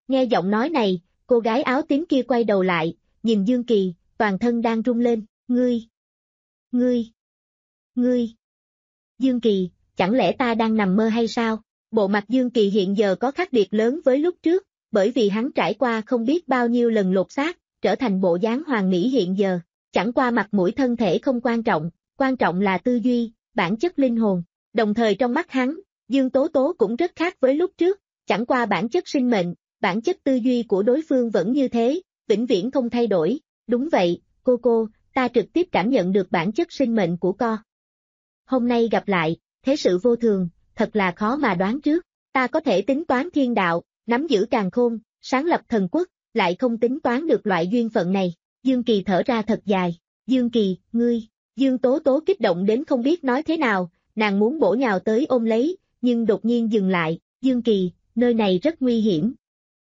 Speaker 2: Nghe giọng nói này, cô gái áo tím kia quay đầu lại, nhìn Dương Kỳ, toàn thân đang rung lên, ngươi, ngươi, ngươi. Dương Kỳ, chẳng lẽ ta đang nằm mơ hay sao? Bộ mặt Dương Kỳ hiện giờ có khác biệt lớn với lúc trước, bởi vì hắn trải qua không biết bao nhiêu lần lột xác, trở thành bộ dáng hoàn mỹ hiện giờ. Chẳng qua mặt mũi thân thể không quan trọng, quan trọng là tư duy, bản chất linh hồn. Đồng thời trong mắt hắn, Dương Tố Tố cũng rất khác với lúc trước, chẳng qua bản chất sinh mệnh, bản chất tư duy của đối phương vẫn như thế, vĩnh viễn không thay đổi. Đúng vậy, cô cô, ta trực tiếp cảm nhận được bản chất sinh mệnh của co. Hôm nay gặp lại, thế sự vô thường, thật là khó mà đoán trước. Ta có thể tính toán thiên đạo, nắm giữ càn khôn, sáng lập thần quốc, lại không tính toán được loại duyên phận này. Dương Kỳ thở ra thật dài. Dương Kỳ, ngươi. Dương Tố Tố kích động đến không biết nói thế nào, nàng muốn bổ nhào tới ôm lấy, nhưng đột nhiên dừng lại. Dương Kỳ, nơi này rất nguy hiểm.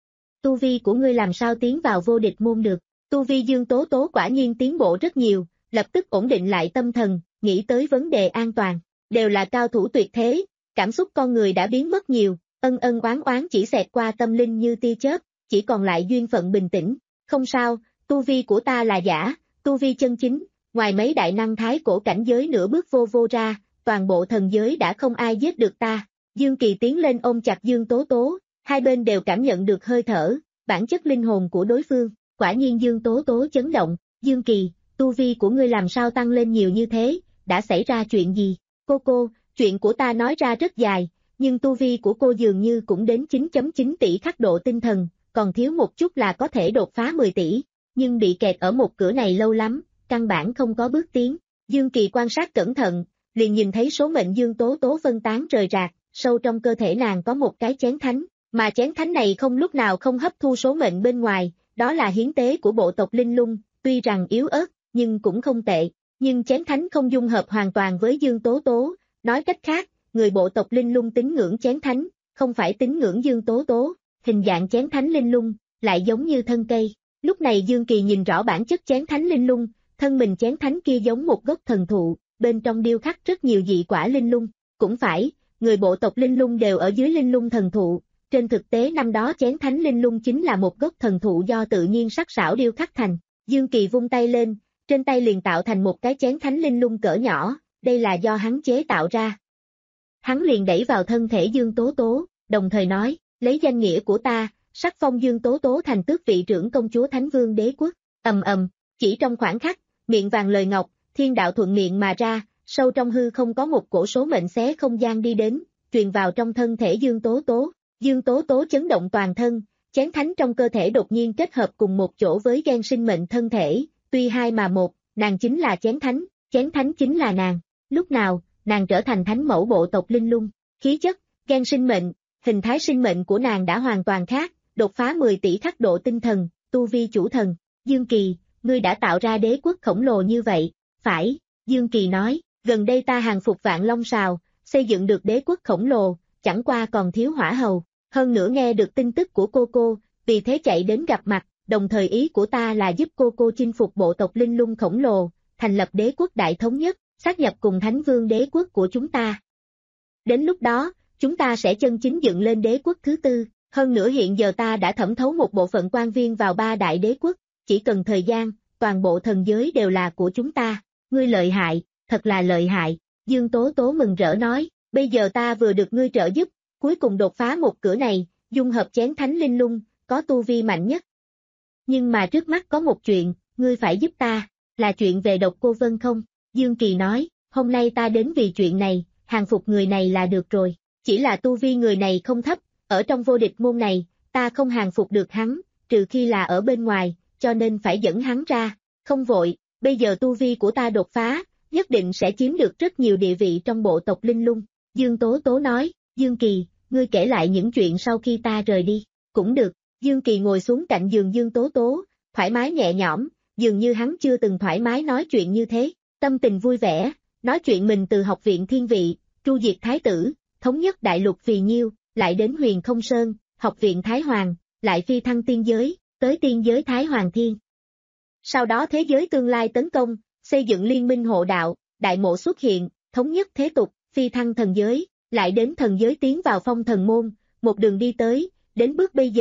Speaker 2: Tu vi của ngươi làm sao tiến vào vô địch môn được? Tu vi Dương Tố Tố quả nhiên tiến bộ rất nhiều, lập tức ổn định lại tâm thần, nghĩ tới vấn đề an toàn. Đều là cao thủ tuyệt thế, cảm xúc con người đã biến mất nhiều, ân ân oán oán chỉ xẹt qua tâm linh như tia chớp, chỉ còn lại duyên phận bình tĩnh. Không sao, tu vi của ta là giả, tu vi chân chính, ngoài mấy đại năng thái cổ cảnh giới nửa bước vô vô ra, toàn bộ thần giới đã không ai giết được ta. Dương Kỳ tiến lên ôm chặt Dương Tố Tố, hai bên đều cảm nhận được hơi thở, bản chất linh hồn của đối phương. Quả nhiên Dương Tố Tố chấn động. Dương Kỳ, tu vi của ngươi làm sao tăng lên nhiều như thế, đã xảy ra chuyện gì? Cô cô, chuyện của ta nói ra rất dài, nhưng tu vi của cô dường như cũng đến chín phẩy chín tỷ khắc độ tinh thần, còn thiếu một chút là có thể đột phá mười tỷ, nhưng bị kẹt ở một cửa này lâu lắm, căn bản không có bước tiến. Dương Kỳ quan sát cẩn thận, liền nhìn thấy số mệnh Dương Tố Tố phân tán rời rạc, sâu trong cơ thể nàng có một cái chén thánh, mà chén thánh này không lúc nào không hấp thu số mệnh bên ngoài, đó là hiến tế của bộ tộc Linh Lung, tuy rằng yếu ớt, nhưng cũng không tệ. Nhưng chén thánh không dung hợp hoàn toàn với Dương Tố Tố, nói cách khác, người bộ tộc Linh Lung tín ngưỡng chén thánh, không phải tín ngưỡng Dương Tố Tố, hình dạng chén thánh Linh Lung, lại giống như thân cây. Lúc này Dương Kỳ nhìn rõ bản chất chén thánh Linh Lung, thân mình chén thánh kia giống một gốc thần thụ, bên trong điêu khắc rất nhiều dị quả Linh Lung, cũng phải, người bộ tộc Linh Lung đều ở dưới Linh Lung thần thụ, trên thực tế năm đó chén thánh Linh Lung chính là một gốc thần thụ do tự nhiên sắc sảo điêu khắc thành. Dương Kỳ vung tay lên, trên tay liền tạo thành một cái chén thánh linh lung cỡ nhỏ, đây là do hắn chế tạo ra. Hắn liền đẩy vào thân thể Dương Tố Tố, đồng thời nói, lấy danh nghĩa của ta, sắc phong Dương Tố Tố thành tước vị trưởng công chúa Thánh Vương Đế Quốc. Ầm ầm, chỉ trong khoảng khắc, miệng vàng lời ngọc, thiên đạo thuận miệng mà ra, sâu trong hư không có một cổ số mệnh xé không gian đi đến, truyền vào trong thân thể Dương Tố Tố. Dương Tố Tố chấn động toàn thân, chén thánh trong cơ thể đột nhiên kết hợp cùng một chỗ với gen sinh mệnh thân thể. Tuy hai mà một, nàng chính là chén thánh, chén thánh chính là nàng. Lúc nào, nàng trở thành thánh mẫu bộ tộc Linh Lung, khí chất, gen sinh mệnh, hình thái sinh mệnh của nàng đã hoàn toàn khác, đột phá mười tỷ khắc độ tinh thần, tu vi chủ thần. Dương Kỳ, ngươi đã tạo ra đế quốc khổng lồ như vậy, phải, Dương Kỳ nói, gần đây ta hàng phục Vạn Long Sào, xây dựng được đế quốc khổng lồ, chẳng qua còn thiếu hỏa hầu, hơn nữa nghe được tin tức của cô cô, vì thế chạy đến gặp mặt. Đồng thời ý của ta là giúp cô cô chinh phục bộ tộc Linh Lung khổng lồ, thành lập đế quốc đại thống nhất, sát nhập cùng Thánh Vương đế quốc của chúng ta. Đến lúc đó, chúng ta sẽ chân chính dựng lên đế quốc thứ tư, hơn nữa hiện giờ ta đã thẩm thấu một bộ phận quan viên vào ba đại đế quốc, chỉ cần thời gian, toàn bộ thần giới đều là của chúng ta. Ngươi lợi hại, thật là lợi hại, Dương Tố Tố mừng rỡ nói, bây giờ ta vừa được ngươi trợ giúp, cuối cùng đột phá một cửa này, dung hợp chén thánh Linh Lung, có tu vi mạnh nhất. Nhưng mà trước mắt có một chuyện, ngươi phải giúp ta, là chuyện về Độc Cô Vân không? Dương Kỳ nói, hôm nay ta đến vì chuyện này, hàng phục người này là được rồi, chỉ là tu vi người này không thấp, ở trong vô địch môn này, ta không hàng phục được hắn, trừ khi là ở bên ngoài, cho nên phải dẫn hắn ra, không vội, bây giờ tu vi của ta đột phá, nhất định sẽ chiếm được rất nhiều địa vị trong bộ tộc Linh Lung. Dương Tố Tố nói, Dương Kỳ, ngươi kể lại những chuyện sau khi ta rời đi, cũng được. Dương Kỳ ngồi xuống cạnh giường Dương Tố Tố, thoải mái nhẹ nhõm, dường như hắn chưa từng thoải mái nói chuyện như thế, tâm tình vui vẻ, nói chuyện mình từ học viện thiên vị, tru diệt thái tử, thống nhất đại lục Phì Nhiêu, lại đến huyền không sơn, học viện Thái Hoàng, lại phi thăng tiên giới, tới tiên giới Thái Hoàng Thiên. Sau đó thế giới tương lai tấn công, xây dựng liên minh hộ đạo, đại mộ xuất hiện, thống nhất thế tục, phi thăng thần giới, lại đến thần giới tiến vào phong thần môn, một đường đi tới, đến bước bây giờ,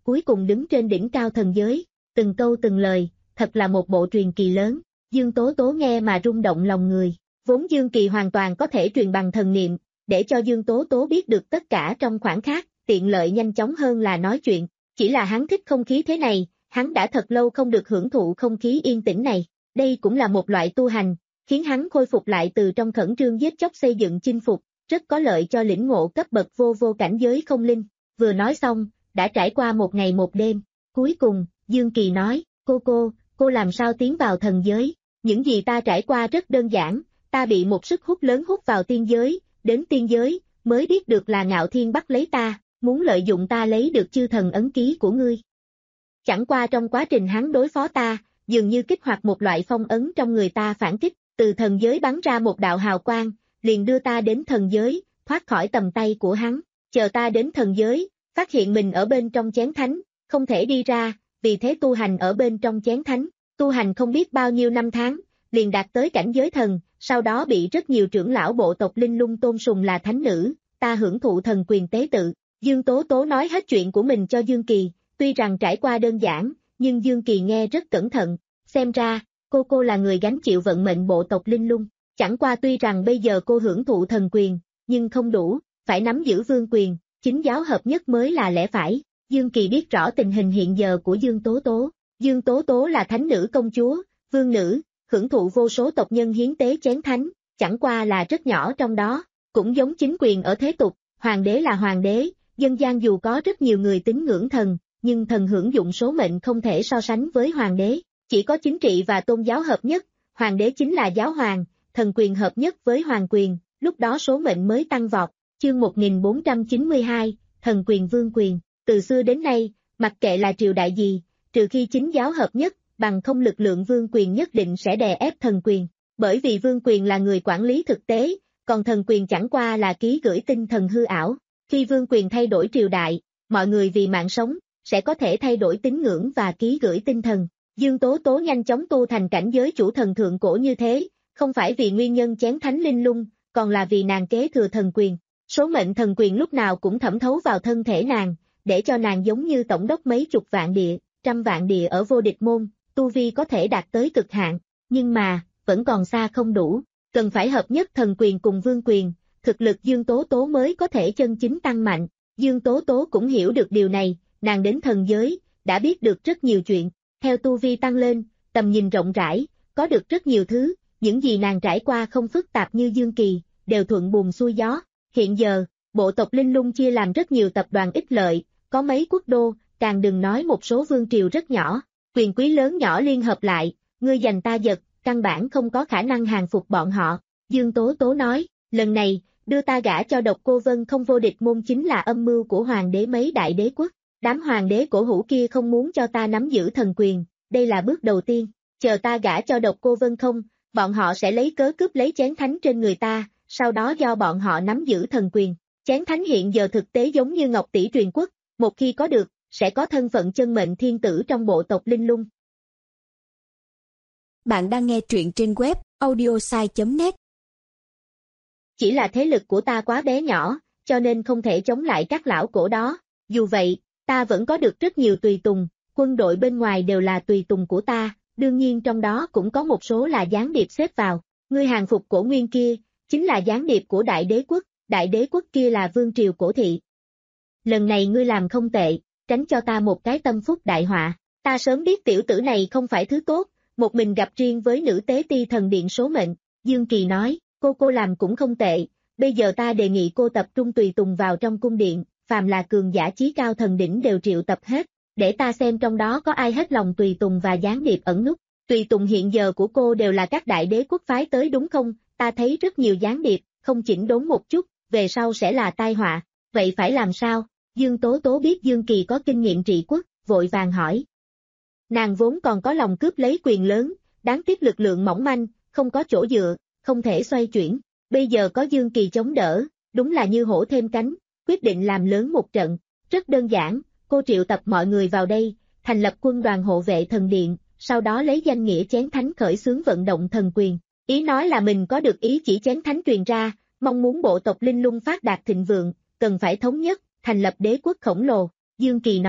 Speaker 2: cuối cùng đứng trên đỉnh cao thần giới, từng câu từng lời, thật là một bộ truyền kỳ lớn, Dương Tố Tố nghe mà rung động lòng người, vốn Dương Kỳ hoàn toàn có thể truyền bằng thần niệm, để cho Dương Tố Tố biết được tất cả trong khoảnh khắc, tiện lợi nhanh chóng hơn là nói chuyện, chỉ là hắn thích không khí thế này, hắn đã thật lâu không được hưởng thụ không khí yên tĩnh này, đây cũng là một loại tu hành, khiến hắn khôi phục lại từ trong khẩn trương giết chóc xây dựng chinh phục, rất có lợi cho lĩnh ngộ cấp bậc vô vô cảnh giới không linh, vừa nói xong, đã trải qua một ngày một đêm, cuối cùng, Dương Kỳ nói, cô cô, cô làm sao tiến vào thần giới, những gì ta trải qua rất đơn giản, ta bị một sức hút lớn hút vào tiên giới, đến tiên giới, mới biết được là Ngạo Thiên bắt lấy ta, muốn lợi dụng ta lấy được chư thần ấn ký của ngươi. Chẳng qua trong quá trình hắn đối phó ta, dường như kích hoạt một loại phong ấn trong người ta phản kích, từ thần giới bắn ra một đạo hào quang, liền đưa ta đến thần giới, thoát khỏi tầm tay của hắn, chờ ta đến thần giới, phát hiện mình ở bên trong chén thánh, không thể đi ra, vì thế tu hành ở bên trong chén thánh, tu hành không biết bao nhiêu năm tháng, liền đạt tới cảnh giới thần, sau đó bị rất nhiều trưởng lão bộ tộc Linh Lung tôn sùng là thánh nữ, ta hưởng thụ thần quyền tế tự. Dương Tố Tố nói hết chuyện của mình cho Dương Kỳ, tuy rằng trải qua đơn giản, nhưng Dương Kỳ nghe rất cẩn thận, xem ra, cô cô là người gánh chịu vận mệnh bộ tộc Linh Lung, chẳng qua tuy rằng bây giờ cô hưởng thụ thần quyền, nhưng không đủ, phải nắm giữ vương quyền, chính giáo hợp nhất mới là lẽ phải. Dương Kỳ biết rõ tình hình hiện giờ của Dương Tố Tố, Dương Tố Tố là thánh nữ công chúa, vương nữ, hưởng thụ vô số tộc nhân hiến tế chén thánh, chẳng qua là rất nhỏ trong đó, cũng giống chính quyền ở thế tục, hoàng đế là hoàng đế, dân gian dù có rất nhiều người tín ngưỡng thần, nhưng thần hưởng dụng số mệnh không thể so sánh với hoàng đế, chỉ có chính trị và tôn giáo hợp nhất, hoàng đế chính là giáo hoàng, thần quyền hợp nhất với hoàng quyền, lúc đó số mệnh mới tăng vọt. Chương một nghìn bốn trăm chín mươi hai, thần quyền vương quyền, từ xưa đến nay, mặc kệ là triều đại gì, trừ khi chính giáo hợp nhất, bằng không lực lượng vương quyền nhất định sẽ đè ép thần quyền, bởi vì vương quyền là người quản lý thực tế, còn thần quyền chẳng qua là ký gửi tinh thần hư ảo. Khi vương quyền thay đổi triều đại, mọi người vì mạng sống, sẽ có thể thay đổi tín ngưỡng và ký gửi tinh thần. Dương Tố Tố nhanh chóng tu thành cảnh giới chủ thần thượng cổ như thế, không phải vì nguyên nhân chén thánh linh lung, còn là vì nàng kế thừa thần quyền. Số mệnh thần quyền lúc nào cũng thẩm thấu vào thân thể nàng, để cho nàng giống như tổng đốc mấy chục vạn địa, trăm vạn địa ở vô địch môn, tu vi có thể đạt tới cực hạn, nhưng mà, vẫn còn xa không đủ, cần phải hợp nhất thần quyền cùng vương quyền, thực lực Dương Tố Tố mới có thể chân chính tăng mạnh. Dương Tố Tố cũng hiểu được điều này, nàng đến thần giới, đã biết được rất nhiều chuyện, theo tu vi tăng lên, tầm nhìn rộng rãi, có được rất nhiều thứ, những gì nàng trải qua không phức tạp như Dương Kỳ, đều thuận buồm xuôi gió. Hiện giờ, bộ tộc Linh Lung chia làm rất nhiều tập đoàn ích lợi, có mấy quốc đô, càng đừng nói một số vương triều rất nhỏ, quyền quý lớn nhỏ liên hợp lại, ngươi giành ta giật, căn bản không có khả năng hàng phục bọn họ. Dương Tố Tố nói, lần này, đưa ta gả cho Độc Cô Vân không vô địch môn chính là âm mưu của hoàng đế mấy đại đế quốc, đám hoàng đế cổ hủ kia không muốn cho ta nắm giữ thần quyền, đây là bước đầu tiên, chờ ta gả cho Độc Cô Vân không, bọn họ sẽ lấy cớ cướp lấy chén thánh trên người ta, sau đó do bọn họ nắm giữ thần quyền. Chén thánh hiện giờ thực tế giống như ngọc tỷ truyền quốc, một khi có được, sẽ có thân phận chân mệnh thiên tử trong bộ tộc Linh Lung.
Speaker 3: Bạn đang nghe truyện trên web audiosai chấm net.
Speaker 2: Chỉ là thế lực của ta quá bé nhỏ, cho nên không thể chống lại các lão cổ đó. Dù vậy, ta vẫn có được rất nhiều tùy tùng, quân đội bên ngoài đều là tùy tùng của ta, đương nhiên trong đó cũng có một số là gián điệp xếp vào. Ngươi hàng phục cổ nguyên kia, chính là gián điệp của đại đế quốc, đại đế quốc kia là vương triều cổ thị. Lần này ngươi làm không tệ, tránh cho ta một cái tâm phúc đại họa. Ta sớm biết tiểu tử này không phải thứ tốt, một mình gặp riêng với nữ tế ti thần điện số mệnh. Dương Kỳ nói, cô cô làm cũng không tệ, bây giờ ta đề nghị cô tập trung tùy tùng vào trong cung điện, phàm là cường giả chí cao thần đỉnh đều triệu tập hết, để ta xem trong đó có ai hết lòng tùy tùng và gián điệp ẩn núp. Tùy tùng hiện giờ của cô đều là các đại đế quốc phái tới đúng không? Ta thấy rất nhiều gián điệp, không chỉnh đốn một chút, về sau sẽ là tai họa, vậy phải làm sao? Dương Tố Tố biết Dương Kỳ có kinh nghiệm trị quốc, vội vàng hỏi. Nàng vốn còn có lòng cướp lấy quyền lớn, đáng tiếc lực lượng mỏng manh, không có chỗ dựa, không thể xoay chuyển, bây giờ có Dương Kỳ chống đỡ, đúng là như hổ thêm cánh, quyết định làm lớn một trận, rất đơn giản, cô triệu tập mọi người vào đây, thành lập quân đoàn hộ vệ thần điện, sau đó lấy danh nghĩa chén thánh khởi xướng vận động thần quyền, ý nói là mình có được ý chỉ chén thánh truyền ra, mong muốn bộ tộc Linh Lung phát đạt thịnh vượng, cần phải thống nhất, thành lập đế quốc khổng lồ. Dương Kỳ nói,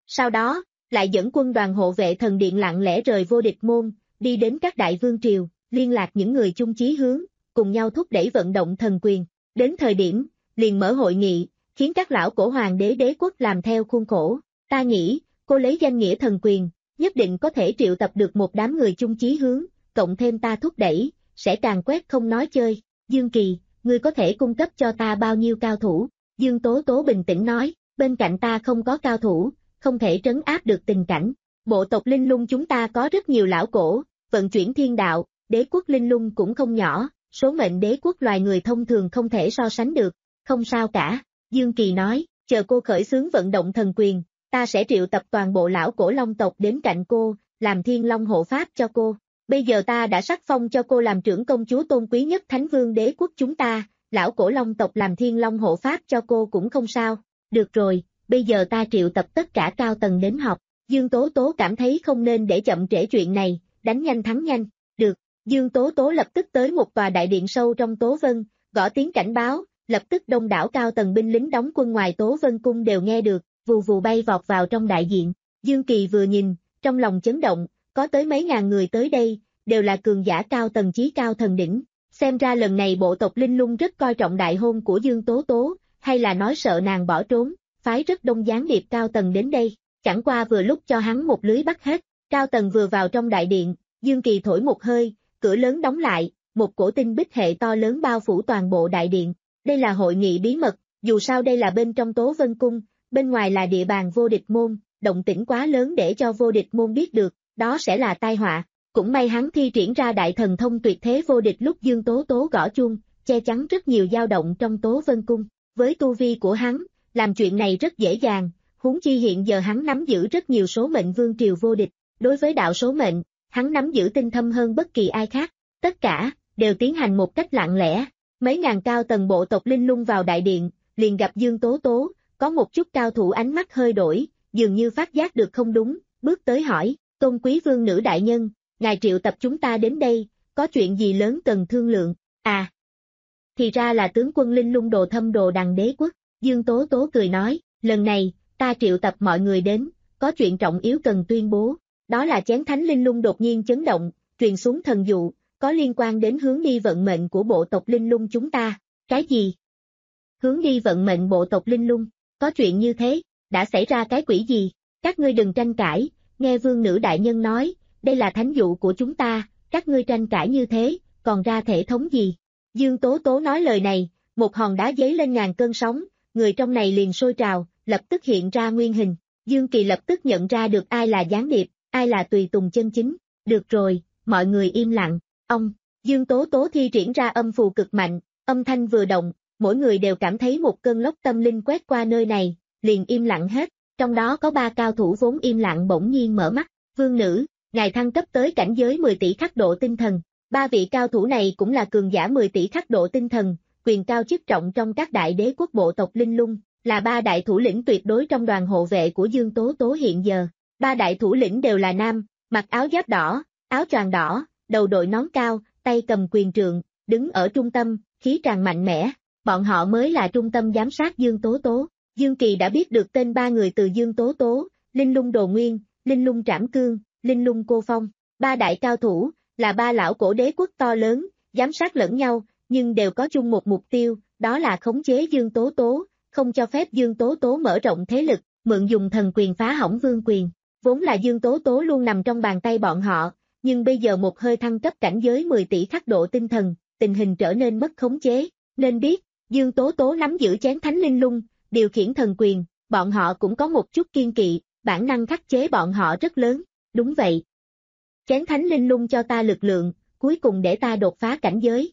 Speaker 2: Sau đó, lại dẫn quân đoàn hộ vệ thần điện lặng lẽ rời vô địch môn, đi đến các đại vương triều, liên lạc những người chung chí hướng, cùng nhau thúc đẩy vận động thần quyền. Đến thời điểm, liền mở hội nghị, khiến các lão cổ hoàng đế đế quốc làm theo khuôn khổ. Ta nghĩ, cô lấy danh nghĩa thần quyền, nhất định có thể triệu tập được một đám người chung chí hướng, cộng thêm ta thúc đẩy, sẽ càng quét không nói chơi. Dương Kỳ, ngươi có thể cung cấp cho ta bao nhiêu cao thủ? Dương Tố Tố bình tĩnh nói, bên cạnh ta không có cao thủ, không thể trấn áp được tình cảnh. Bộ tộc Linh Lung chúng ta có rất nhiều lão cổ, vận chuyển thiên đạo, đế quốc Linh Lung cũng không nhỏ, số mệnh đế quốc loài người thông thường không thể so sánh được. Không sao cả, Dương Kỳ nói, chờ cô khởi xướng vận động thần quyền, ta sẽ triệu tập toàn bộ lão cổ long tộc đến cạnh cô, làm thiên long hộ pháp cho cô. Bây giờ ta đã sắc phong cho cô làm trưởng công chúa tôn quý nhất Thánh Vương đế quốc chúng ta, lão cổ long tộc làm thiên long hộ pháp cho cô cũng không sao. Được rồi, bây giờ ta triệu tập tất cả cao tầng đến họp. Dương Tố Tố cảm thấy không nên để chậm trễ chuyện này, đánh nhanh thắng nhanh. Được, Dương Tố Tố lập tức tới một tòa đại điện sâu trong Tố Vân, gõ tiếng cảnh báo, lập tức đông đảo cao tầng binh lính đóng quân ngoài Tố Vân cung đều nghe được, vù vù bay vọt vào trong đại điện. Dương Kỳ vừa nhìn, trong lòng chấn động, có tới mấy ngàn người tới đây, đều là cường giả cao tầng chí cao thần đỉnh. Xem ra lần này bộ tộc Linh Lung rất coi trọng đại hôn của Dương Tố Tố, hay là nói sợ nàng bỏ trốn, phái rất đông gián điệp cao tầng đến đây, chẳng qua vừa lúc cho hắn một lưới bắt hết. Cao tầng vừa vào trong đại điện, Dương Kỳ thổi một hơi, cửa lớn đóng lại, một cổ tinh bích hệ to lớn bao phủ toàn bộ đại điện. Đây là hội nghị bí mật, dù sao đây là bên trong Tố Vân cung, bên ngoài là địa bàn vô địch môn, động tĩnh quá lớn để cho vô địch môn biết được, đó sẽ là tai họa. Cũng may hắn thi triển ra đại thần thông tuyệt thế vô địch lúc Dương Tố Tố gõ chuông, che chắn rất nhiều dao động trong Tố Vân cung. Với tu vi của hắn, làm chuyện này rất dễ dàng, huống chi hiện giờ hắn nắm giữ rất nhiều số mệnh vương triều vô địch. Đối với đạo số mệnh, hắn nắm giữ tinh thâm hơn bất kỳ ai khác. Tất cả, đều tiến hành một cách lặng lẽ. Mấy ngàn cao tầng bộ tộc Linh Lung vào đại điện, liền gặp Dương Tố Tố, có một chút cao thủ ánh mắt hơi đổi, dường như phát giác được không đúng, bước tới hỏi, tôn quý vương nữ đại nhân, ngài triệu tập chúng ta đến đây, có chuyện gì lớn cần thương lượng? À, thì ra là tướng quân Linh Lung đồ thâm đồ đằng đế quốc. Dương Tố Tố cười nói, lần này, ta triệu tập mọi người đến, có chuyện trọng yếu cần tuyên bố. Đó là chén thánh Linh Lung đột nhiên chấn động, truyền xuống thần dụ, có liên quan đến hướng đi vận mệnh của bộ tộc Linh Lung chúng ta. Cái gì? Hướng đi vận mệnh bộ tộc Linh Lung, có chuyện như thế, đã xảy ra cái quỷ gì? Các ngươi đừng tranh cãi, nghe vương nữ đại nhân nói, đây là thánh dụ của chúng ta, các ngươi tranh cãi như thế, còn ra thể thống gì? Dương Tố Tố nói lời này, một hòn đá giấy lên ngàn cơn sóng, người trong này liền sôi trào, lập tức hiện ra nguyên hình. Dương Kỳ lập tức nhận ra được ai là gián điệp, ai là tùy tùng chân chính. Được rồi, mọi người im lặng. Ông, Dương Tố Tố thi triển ra âm phù cực mạnh, âm thanh vừa động, mỗi người đều cảm thấy một cơn lốc tâm linh quét qua nơi này, liền im lặng hết. Trong đó có ba cao thủ vốn im lặng bỗng nhiên mở mắt. Vương nữ, ngài thăng cấp tới cảnh giới mười tỷ khắc độ tinh thần. Ba vị cao thủ này cũng là cường giả mười tỷ khắc độ tinh thần, quyền cao chức trọng trong các đại đế quốc bộ tộc Linh Lung, là ba đại thủ lĩnh tuyệt đối trong đoàn hộ vệ của Dương Tố Tố hiện giờ. Ba đại thủ lĩnh đều là nam, mặc áo giáp đỏ, áo choàng đỏ, đầu đội nón cao, tay cầm quyền trượng, đứng ở trung tâm, khí tràn mạnh mẽ. Bọn họ mới là trung tâm giám sát Dương Tố Tố. Dương Kỳ đã biết được tên ba người từ Dương Tố Tố, Linh Lung Đồ Nguyên, Linh Lung Trảm Cương, Linh Lung Cô Phong. Ba đại cao thủ, là ba lão cổ đế quốc to lớn, giám sát lẫn nhau, nhưng đều có chung một mục tiêu, đó là khống chế Dương Tố Tố, không cho phép Dương Tố Tố mở rộng thế lực, mượn dùng thần quyền phá hỏng vương quyền. Vốn là Dương Tố Tố luôn nằm trong bàn tay bọn họ, nhưng bây giờ một hơi thăng cấp cảnh giới mười tỷ khắc độ tinh thần, tình hình trở nên mất khống chế. Nên biết, Dương Tố Tố nắm giữ chén thánh linh lung, điều khiển thần quyền, bọn họ cũng có một chút kiên kỵ, bản năng khắc chế bọn họ rất lớn. Đúng vậy. Chén thánh linh lung cho ta lực lượng, cuối cùng để ta đột phá cảnh giới.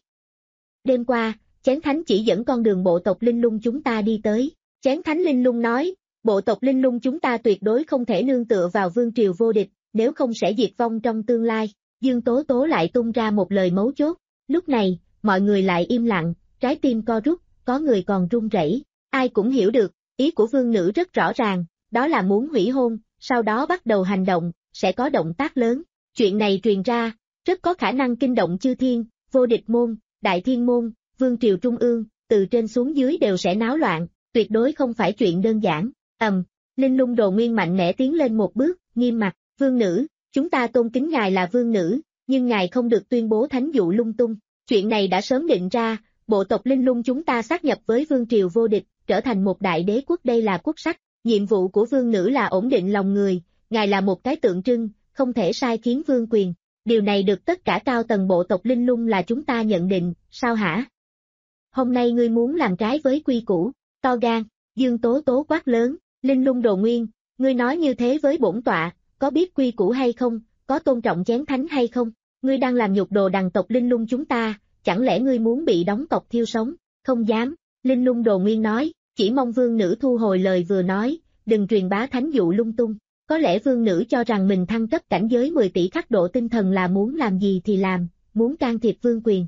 Speaker 2: Đêm qua, chén thánh chỉ dẫn con đường bộ tộc linh lung chúng ta đi tới. Chén thánh linh lung nói, bộ tộc linh lung chúng ta tuyệt đối không thể nương tựa vào vương triều vô địch, nếu không sẽ diệt vong trong tương lai. Dương Tố Tố lại tung ra một lời mấu chốt. Lúc này, mọi người lại im lặng, trái tim co rút, có người còn run rẩy. Ai cũng hiểu được, ý của vương nữ rất rõ ràng, đó là muốn hủy hôn, sau đó bắt đầu hành động, sẽ có động tác lớn. Chuyện này truyền ra, rất có khả năng kinh động chư thiên, vô địch môn, đại thiên môn, vương triều trung ương, từ trên xuống dưới đều sẽ náo loạn, tuyệt đối không phải chuyện đơn giản. Ầm, um, Linh Lung Đồ Nguyên mạnh mẽ tiến lên một bước, nghiêm mặt, vương nữ, chúng ta tôn kính ngài là vương nữ, nhưng ngài không được tuyên bố thánh dụ lung tung. Chuyện này đã sớm định ra, bộ tộc Linh Lung chúng ta sát nhập với vương triều vô địch, trở thành một đại đế quốc, đây là quốc sách. Nhiệm vụ của vương nữ là ổn định lòng người, ngài là một cái tượng trưng, không thể sai khiến vương quyền. Điều này được tất cả cao tầng bộ tộc Linh Lung là chúng ta nhận định, sao hả? Hôm nay ngươi muốn làm trái với quy củ, to gan, Dương Tố Tố quát lớn, Linh Lung Đồ Nguyên, ngươi nói như thế với bổn tọa, có biết quy củ hay không, có tôn trọng chén thánh hay không, ngươi đang làm nhục đồ đằng tộc Linh Lung chúng ta, chẳng lẽ ngươi muốn bị đóng tộc thiêu sống, không dám, Linh Lung Đồ Nguyên nói, chỉ mong vương nữ thu hồi lời vừa nói, đừng truyền bá thánh dụ lung tung. Có lẽ vương nữ cho rằng mình thăng cấp cảnh giới mười tỷ khắc độ tinh thần là muốn làm gì thì làm, muốn can thiệp vương quyền.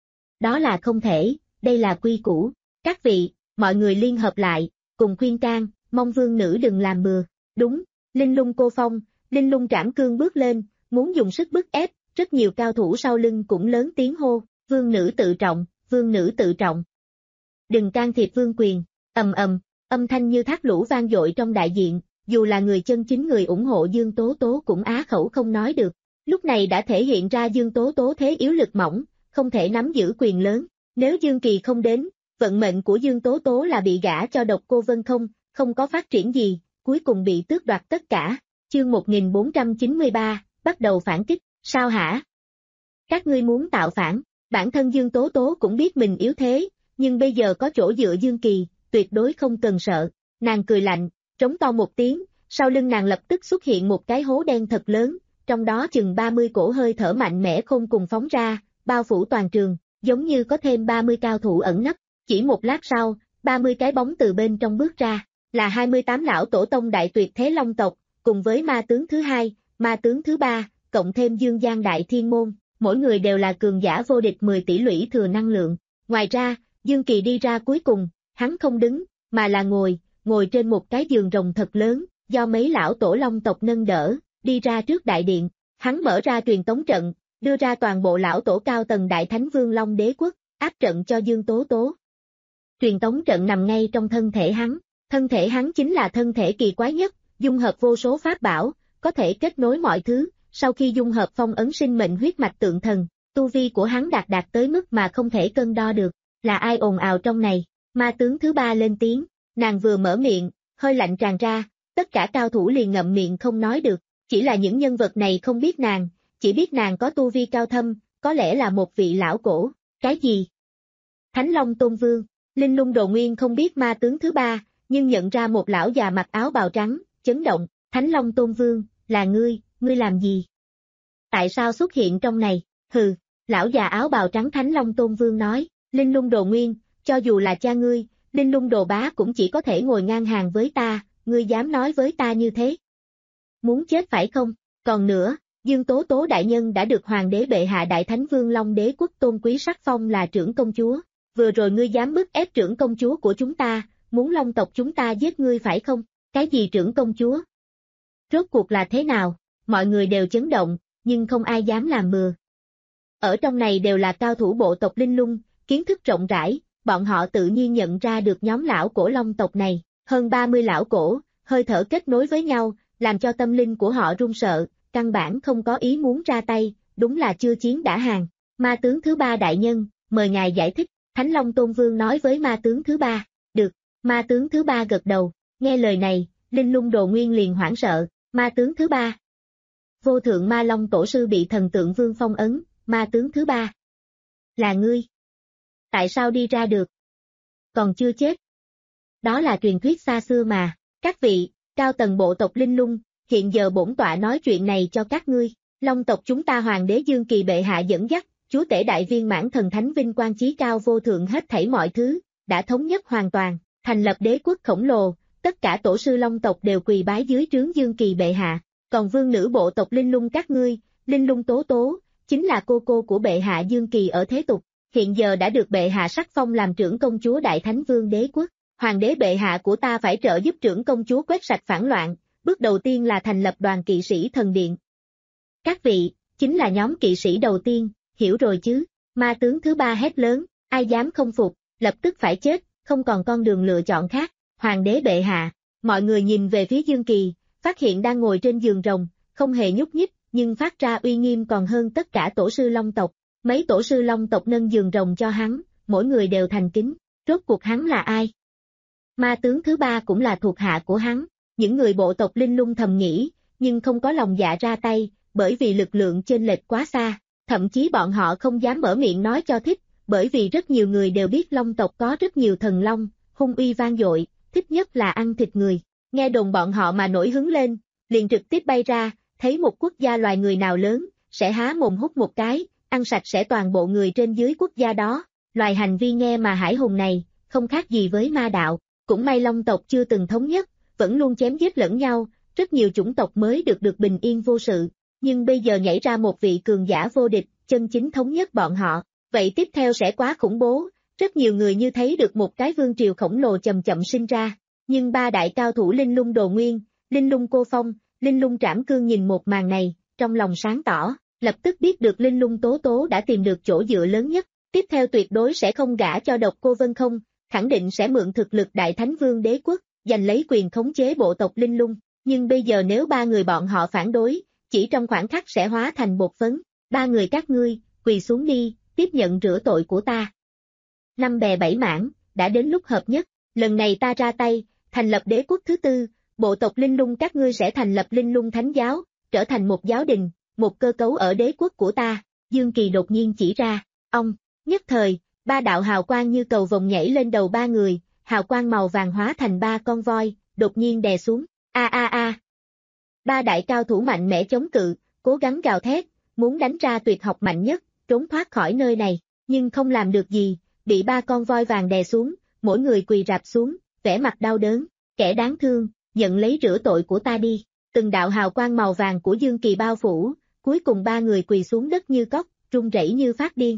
Speaker 2: Đó là không thể, đây là quy củ. Các vị, mọi người liên hợp lại, cùng khuyên can, mong vương nữ đừng làm bừa. Đúng, Linh Lung cô phong, Linh Lung trảm cương bước lên, muốn dùng sức bức ép, rất nhiều cao thủ sau lưng cũng lớn tiếng hô, vương nữ tự trọng, vương nữ tự trọng. Đừng can thiệp vương quyền, ầm ầm, âm thanh như thác lũ vang dội trong đại diện. Dù là người chân chính người ủng hộ Dương Tố Tố cũng á khẩu không nói được. Lúc này đã thể hiện ra Dương Tố Tố thế yếu lực mỏng, không thể nắm giữ quyền lớn. Nếu Dương Kỳ không đến, vận mệnh của Dương Tố Tố là bị gả cho Độc Cô Vân Không, không có phát triển gì, cuối cùng bị tước đoạt tất cả. Chương một nghìn bốn trăm chín mươi ba, bắt đầu phản kích, sao hả? Các ngươi muốn tạo phản, bản thân Dương Tố Tố cũng biết mình yếu thế, nhưng bây giờ có chỗ dựa Dương Kỳ, tuyệt đối không cần sợ. Nàng cười lạnh, trống to một tiếng, sau lưng nàng lập tức xuất hiện một cái hố đen thật lớn, trong đó chừng ba mươi cổ hơi thở mạnh mẽ khôn cùng phóng ra, bao phủ toàn trường, giống như có thêm ba mươi cao thủ ẩn nấp. Chỉ một lát sau, ba mươi cái bóng từ bên trong bước ra, là hai mươi tám lão tổ tông đại tuyệt thế long tộc, cùng với ma tướng thứ hai, ma tướng thứ ba, cộng thêm Dương Giang đại thiên môn, mỗi người đều là cường giả vô địch mười tỷ lũy thừa năng lượng. Ngoài ra, Dương Kỳ đi ra cuối cùng, hắn không đứng, mà là ngồi, ngồi trên một cái giường rồng thật lớn, do mấy lão tổ long tộc nâng đỡ, đi ra trước đại điện, hắn mở ra truyền tống trận, đưa ra toàn bộ lão tổ cao tầng đại thánh vương long đế quốc, áp trận cho Dương Tố Tố. Truyền tống trận nằm ngay trong thân thể hắn, thân thể hắn chính là thân thể kỳ quái nhất, dung hợp vô số pháp bảo, có thể kết nối mọi thứ, sau khi dung hợp phong ấn sinh mệnh huyết mạch tượng thần, tu vi của hắn đạt đạt tới mức mà không thể cân đo được, là ai ồn ào trong này, ma tướng thứ ba lên tiếng. Nàng vừa mở miệng, hơi lạnh tràn ra, tất cả cao thủ liền ngậm miệng không nói được, chỉ là những nhân vật này không biết nàng, chỉ biết nàng có tu vi cao thâm, có lẽ là một vị lão cổ, cái gì? Thánh Long Tôn Vương, Linh Lung Đồ Nguyên không biết ma tướng thứ ba, nhưng nhận ra một lão già mặc áo bào trắng, chấn động, Thánh Long Tôn Vương, là ngươi, ngươi làm gì? Tại sao xuất hiện trong này? Hừ, lão già áo bào trắng Thánh Long Tôn Vương nói, Linh Lung Đồ Nguyên, cho dù là cha ngươi, Linh Lung Đồ Bá cũng chỉ có thể ngồi ngang hàng với ta, ngươi dám nói với ta như thế. Muốn chết phải không? Còn nữa, Dương Tố Tố đại nhân đã được Hoàng đế bệ hạ đại thánh vương Long đế quốc tôn quý sắc phong là trưởng công chúa. Vừa rồi ngươi dám bức ép trưởng công chúa của chúng ta, muốn Long tộc chúng ta giết ngươi phải không? Cái gì trưởng công chúa? Rốt cuộc là thế nào? Mọi người đều chấn động, nhưng không ai dám làm bừa. Ở trong này đều là cao thủ bộ tộc Linh Lung, kiến thức rộng rãi. Bọn họ tự nhiên nhận ra được nhóm lão cổ long tộc này, hơn ba mươi lão cổ, hơi thở kết nối với nhau, làm cho tâm linh của họ run sợ, căn bản không có ý muốn ra tay, đúng là chưa chiến đã hàng. Ma tướng thứ ba đại nhân, mời ngài giải thích, Thánh Long Tôn Vương nói với ma tướng thứ ba, được, ma tướng thứ ba gật đầu, nghe lời này, Linh Lung Đồ Nguyên liền hoảng sợ, ma tướng thứ ba. Vô thượng ma long tổ sư bị thần tượng vương phong ấn, ma tướng thứ ba. Là ngươi. Tại sao đi ra được? Còn chưa chết. Đó là truyền thuyết xa xưa mà, các vị, cao tầng bộ tộc Linh Lung, hiện giờ bổn tọa nói chuyện này cho các ngươi, Long tộc chúng ta Hoàng đế Dương Kỳ bệ hạ dẫn dắt, chúa tể đại viên mãn thần thánh vinh quang chí cao vô thượng hết thảy mọi thứ, đã thống nhất hoàn toàn, thành lập đế quốc khổng lồ, tất cả tổ sư Long tộc đều quỳ bái dưới trướng Dương Kỳ bệ hạ, còn vương nữ bộ tộc Linh Lung các ngươi, Linh Lung Tố Tố, chính là cô cô của bệ hạ Dương Kỳ ở thế tục. Hiện giờ đã được bệ hạ sắc phong làm trưởng công chúa đại thánh vương đế quốc, hoàng đế bệ hạ của ta phải trợ giúp trưởng công chúa quét sạch phản loạn, bước đầu tiên là thành lập đoàn kỵ sĩ thần điện. Các vị, chính là nhóm kỵ sĩ đầu tiên, hiểu rồi chứ, ma tướng thứ ba hét lớn, ai dám không phục, lập tức phải chết, không còn con đường lựa chọn khác, hoàng đế bệ hạ, Mọi người nhìn về phía Dương Kỳ, phát hiện đang ngồi trên giường rồng, không hề nhúc nhích, nhưng phát ra uy nghiêm còn hơn tất cả tổ sư Long tộc. Mấy tổ sư Long tộc nâng giường rồng cho hắn, mỗi người đều thành kính. Rốt cuộc hắn là ai? Ma tướng thứ ba cũng là thuộc hạ của hắn. Những người bộ tộc Linh Lung thầm nghĩ, nhưng không có lòng dạ ra tay, bởi vì lực lượng chênh lệch quá xa. Thậm chí bọn họ không dám mở miệng nói cho thích, bởi vì rất nhiều người đều biết Long tộc có rất nhiều thần long, hung uy vang dội, thích nhất là ăn thịt người. Nghe đồn bọn họ mà nổi hứng lên, liền trực tiếp bay ra, thấy một quốc gia loài người nào lớn, sẽ há mồm hút một cái, ăn sạch sẽ toàn bộ người trên dưới quốc gia đó. Loài hành vi nghe mà hải hùng này, không khác gì với ma đạo. Cũng may Long tộc chưa từng thống nhất, vẫn luôn chém giết lẫn nhau, rất nhiều chủng tộc mới được được bình yên vô sự. Nhưng bây giờ nhảy ra một vị cường giả vô địch, chân chính thống nhất bọn họ, vậy tiếp theo sẽ quá khủng bố. Rất nhiều người như thấy được một cái vương triều khổng lồ chậm chậm sinh ra. Nhưng ba đại cao thủ Linh Lung Đồ Nguyên, Linh Lung Cô Phong, Linh Lung Trảm Cương nhìn một màn này, trong lòng sáng tỏ, lập tức biết được Linh Lung Tố Tố đã tìm được chỗ dựa lớn nhất, tiếp theo tuyệt đối sẽ không gả cho Độc Cô Vân Không, khẳng định sẽ mượn thực lực Đại Thánh Vương Đế Quốc, giành lấy quyền khống chế bộ tộc Linh Lung, nhưng bây giờ nếu ba người bọn họ phản đối, chỉ trong khoảnh khắc sẽ hóa thành bột phấn, ba người các ngươi, quỳ xuống đi, tiếp nhận rửa tội của ta. Năm bè bảy mảng, đã đến lúc hợp nhất, lần này ta ra tay, thành lập đế quốc thứ tư, bộ tộc Linh Lung các ngươi sẽ thành lập Linh Lung Thánh Giáo, trở thành một giáo đình, một cơ cấu ở đế quốc của ta. Dương Kỳ đột nhiên chỉ ra, ông, nhất thời, ba đạo hào quang như cầu vồng nhảy lên đầu ba người, hào quang màu vàng hóa thành ba con voi, đột nhiên đè xuống, a a a. Ba đại cao thủ mạnh mẽ chống cự, cố gắng gào thét, muốn đánh ra tuyệt học mạnh nhất, trốn thoát khỏi nơi này, nhưng không làm được gì, bị ba con voi vàng đè xuống, mỗi người quỳ rạp xuống, vẻ mặt đau đớn, kẻ đáng thương, nhận lấy rửa tội của ta đi. Từng đạo hào quang màu vàng của Dương Kỳ bao phủ, cuối cùng ba người quỳ xuống đất như cóc, run rẩy như phát điên.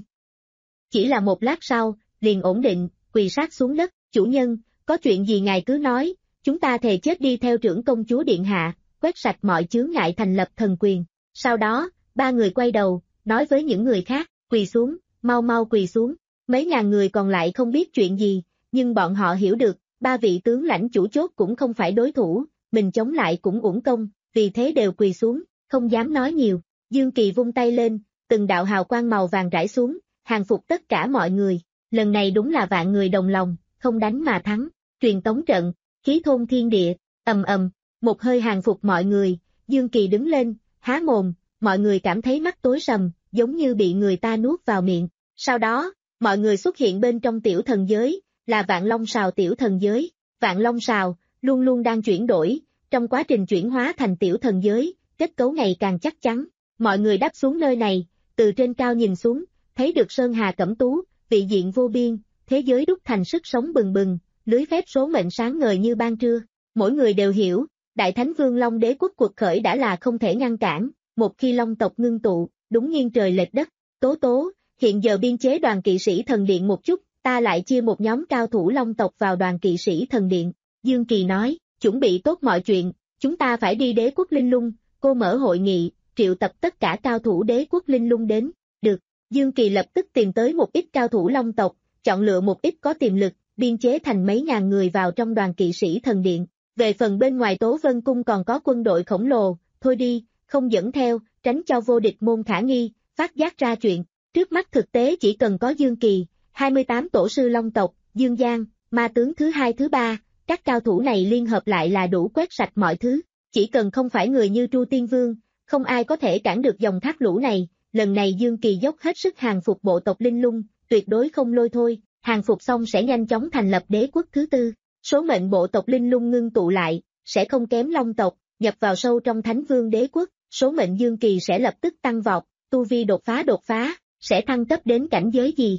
Speaker 2: Chỉ là một lát sau, liền ổn định, quỳ sát xuống đất, chủ nhân, có chuyện gì ngài cứ nói, chúng ta thề chết đi theo trưởng công chúa điện hạ, quét sạch mọi chướng ngại thành lập thần quyền. Sau đó, ba người quay đầu, nói với những người khác, quỳ xuống, mau mau quỳ xuống. Mấy ngàn người còn lại không biết chuyện gì, nhưng bọn họ hiểu được, ba vị tướng lãnh chủ chốt cũng không phải đối thủ, mình chống lại cũng uổng công, vì thế đều quỳ xuống, không dám nói nhiều. Dương Kỳ vung tay lên, từng đạo hào quang màu vàng rải xuống, hàng phục tất cả mọi người. Lần này đúng là vạn người đồng lòng, không đánh mà thắng. Truyền tống trận, khí thôn thiên địa, ầm ầm, một hơi hàng phục mọi người. Dương Kỳ đứng lên, há mồm, mọi người cảm thấy mắt tối sầm, giống như bị người ta nuốt vào miệng. Sau đó, mọi người xuất hiện bên trong tiểu thần giới, là Vạn Long Sào tiểu thần giới. Vạn Long Sào luôn luôn đang chuyển đổi, trong quá trình chuyển hóa thành tiểu thần giới, kết cấu ngày càng chắc chắn. Mọi người đáp xuống nơi này, từ trên cao nhìn xuống, thấy được sơn hà cẩm tú, vị diện vô biên, thế giới đúc thành sức sống bừng bừng, lưới phép số mệnh sáng ngời như ban trưa. Mỗi người đều hiểu, Đại Thánh Vương Long Đế quốc cuộc khởi đã là không thể ngăn cản, một khi Long tộc ngưng tụ, đúng nghiêng trời lệch đất. Tố Tố, hiện giờ biên chế đoàn kỵ sĩ thần điện một chút, ta lại chia một nhóm cao thủ Long tộc vào đoàn kỵ sĩ thần điện. Dương Kỳ nói, chuẩn bị tốt mọi chuyện, chúng ta phải đi đế quốc Linh Lung, cô mở hội nghị, triệu tập tất cả cao thủ đế quốc Linh Lung đến. Được, Dương Kỳ lập tức tìm tới một ít cao thủ Long tộc, chọn lựa một ít có tiềm lực, biên chế thành mấy ngàn người vào trong đoàn kỵ sĩ thần điện. Về phần bên ngoài Tố Vân Cung còn có quân đội khổng lồ, thôi đi, không dẫn theo, tránh cho vô địch môn khả nghi, phát giác ra chuyện. Trước mắt thực tế chỉ cần có Dương Kỳ, hai mươi tám tổ sư Long tộc, Dương Giang, ma tướng thứ hai thứ ba, các cao thủ này liên hợp lại là đủ quét sạch mọi thứ. Chỉ cần không phải người như Tru Tiên Vương, không ai có thể cản được dòng thác lũ này. Lần này Dương Kỳ dốc hết sức hàng phục bộ tộc Linh Lung, tuyệt đối không lôi thôi, hàng phục xong sẽ nhanh chóng thành lập đế quốc thứ tư. Số mệnh bộ tộc Linh Lung ngưng tụ lại, sẽ không kém Long tộc, nhập vào sâu trong Thánh Vương đế quốc, số mệnh Dương Kỳ sẽ lập tức tăng vọt, tu vi đột phá đột phá, sẽ thăng cấp đến cảnh giới gì?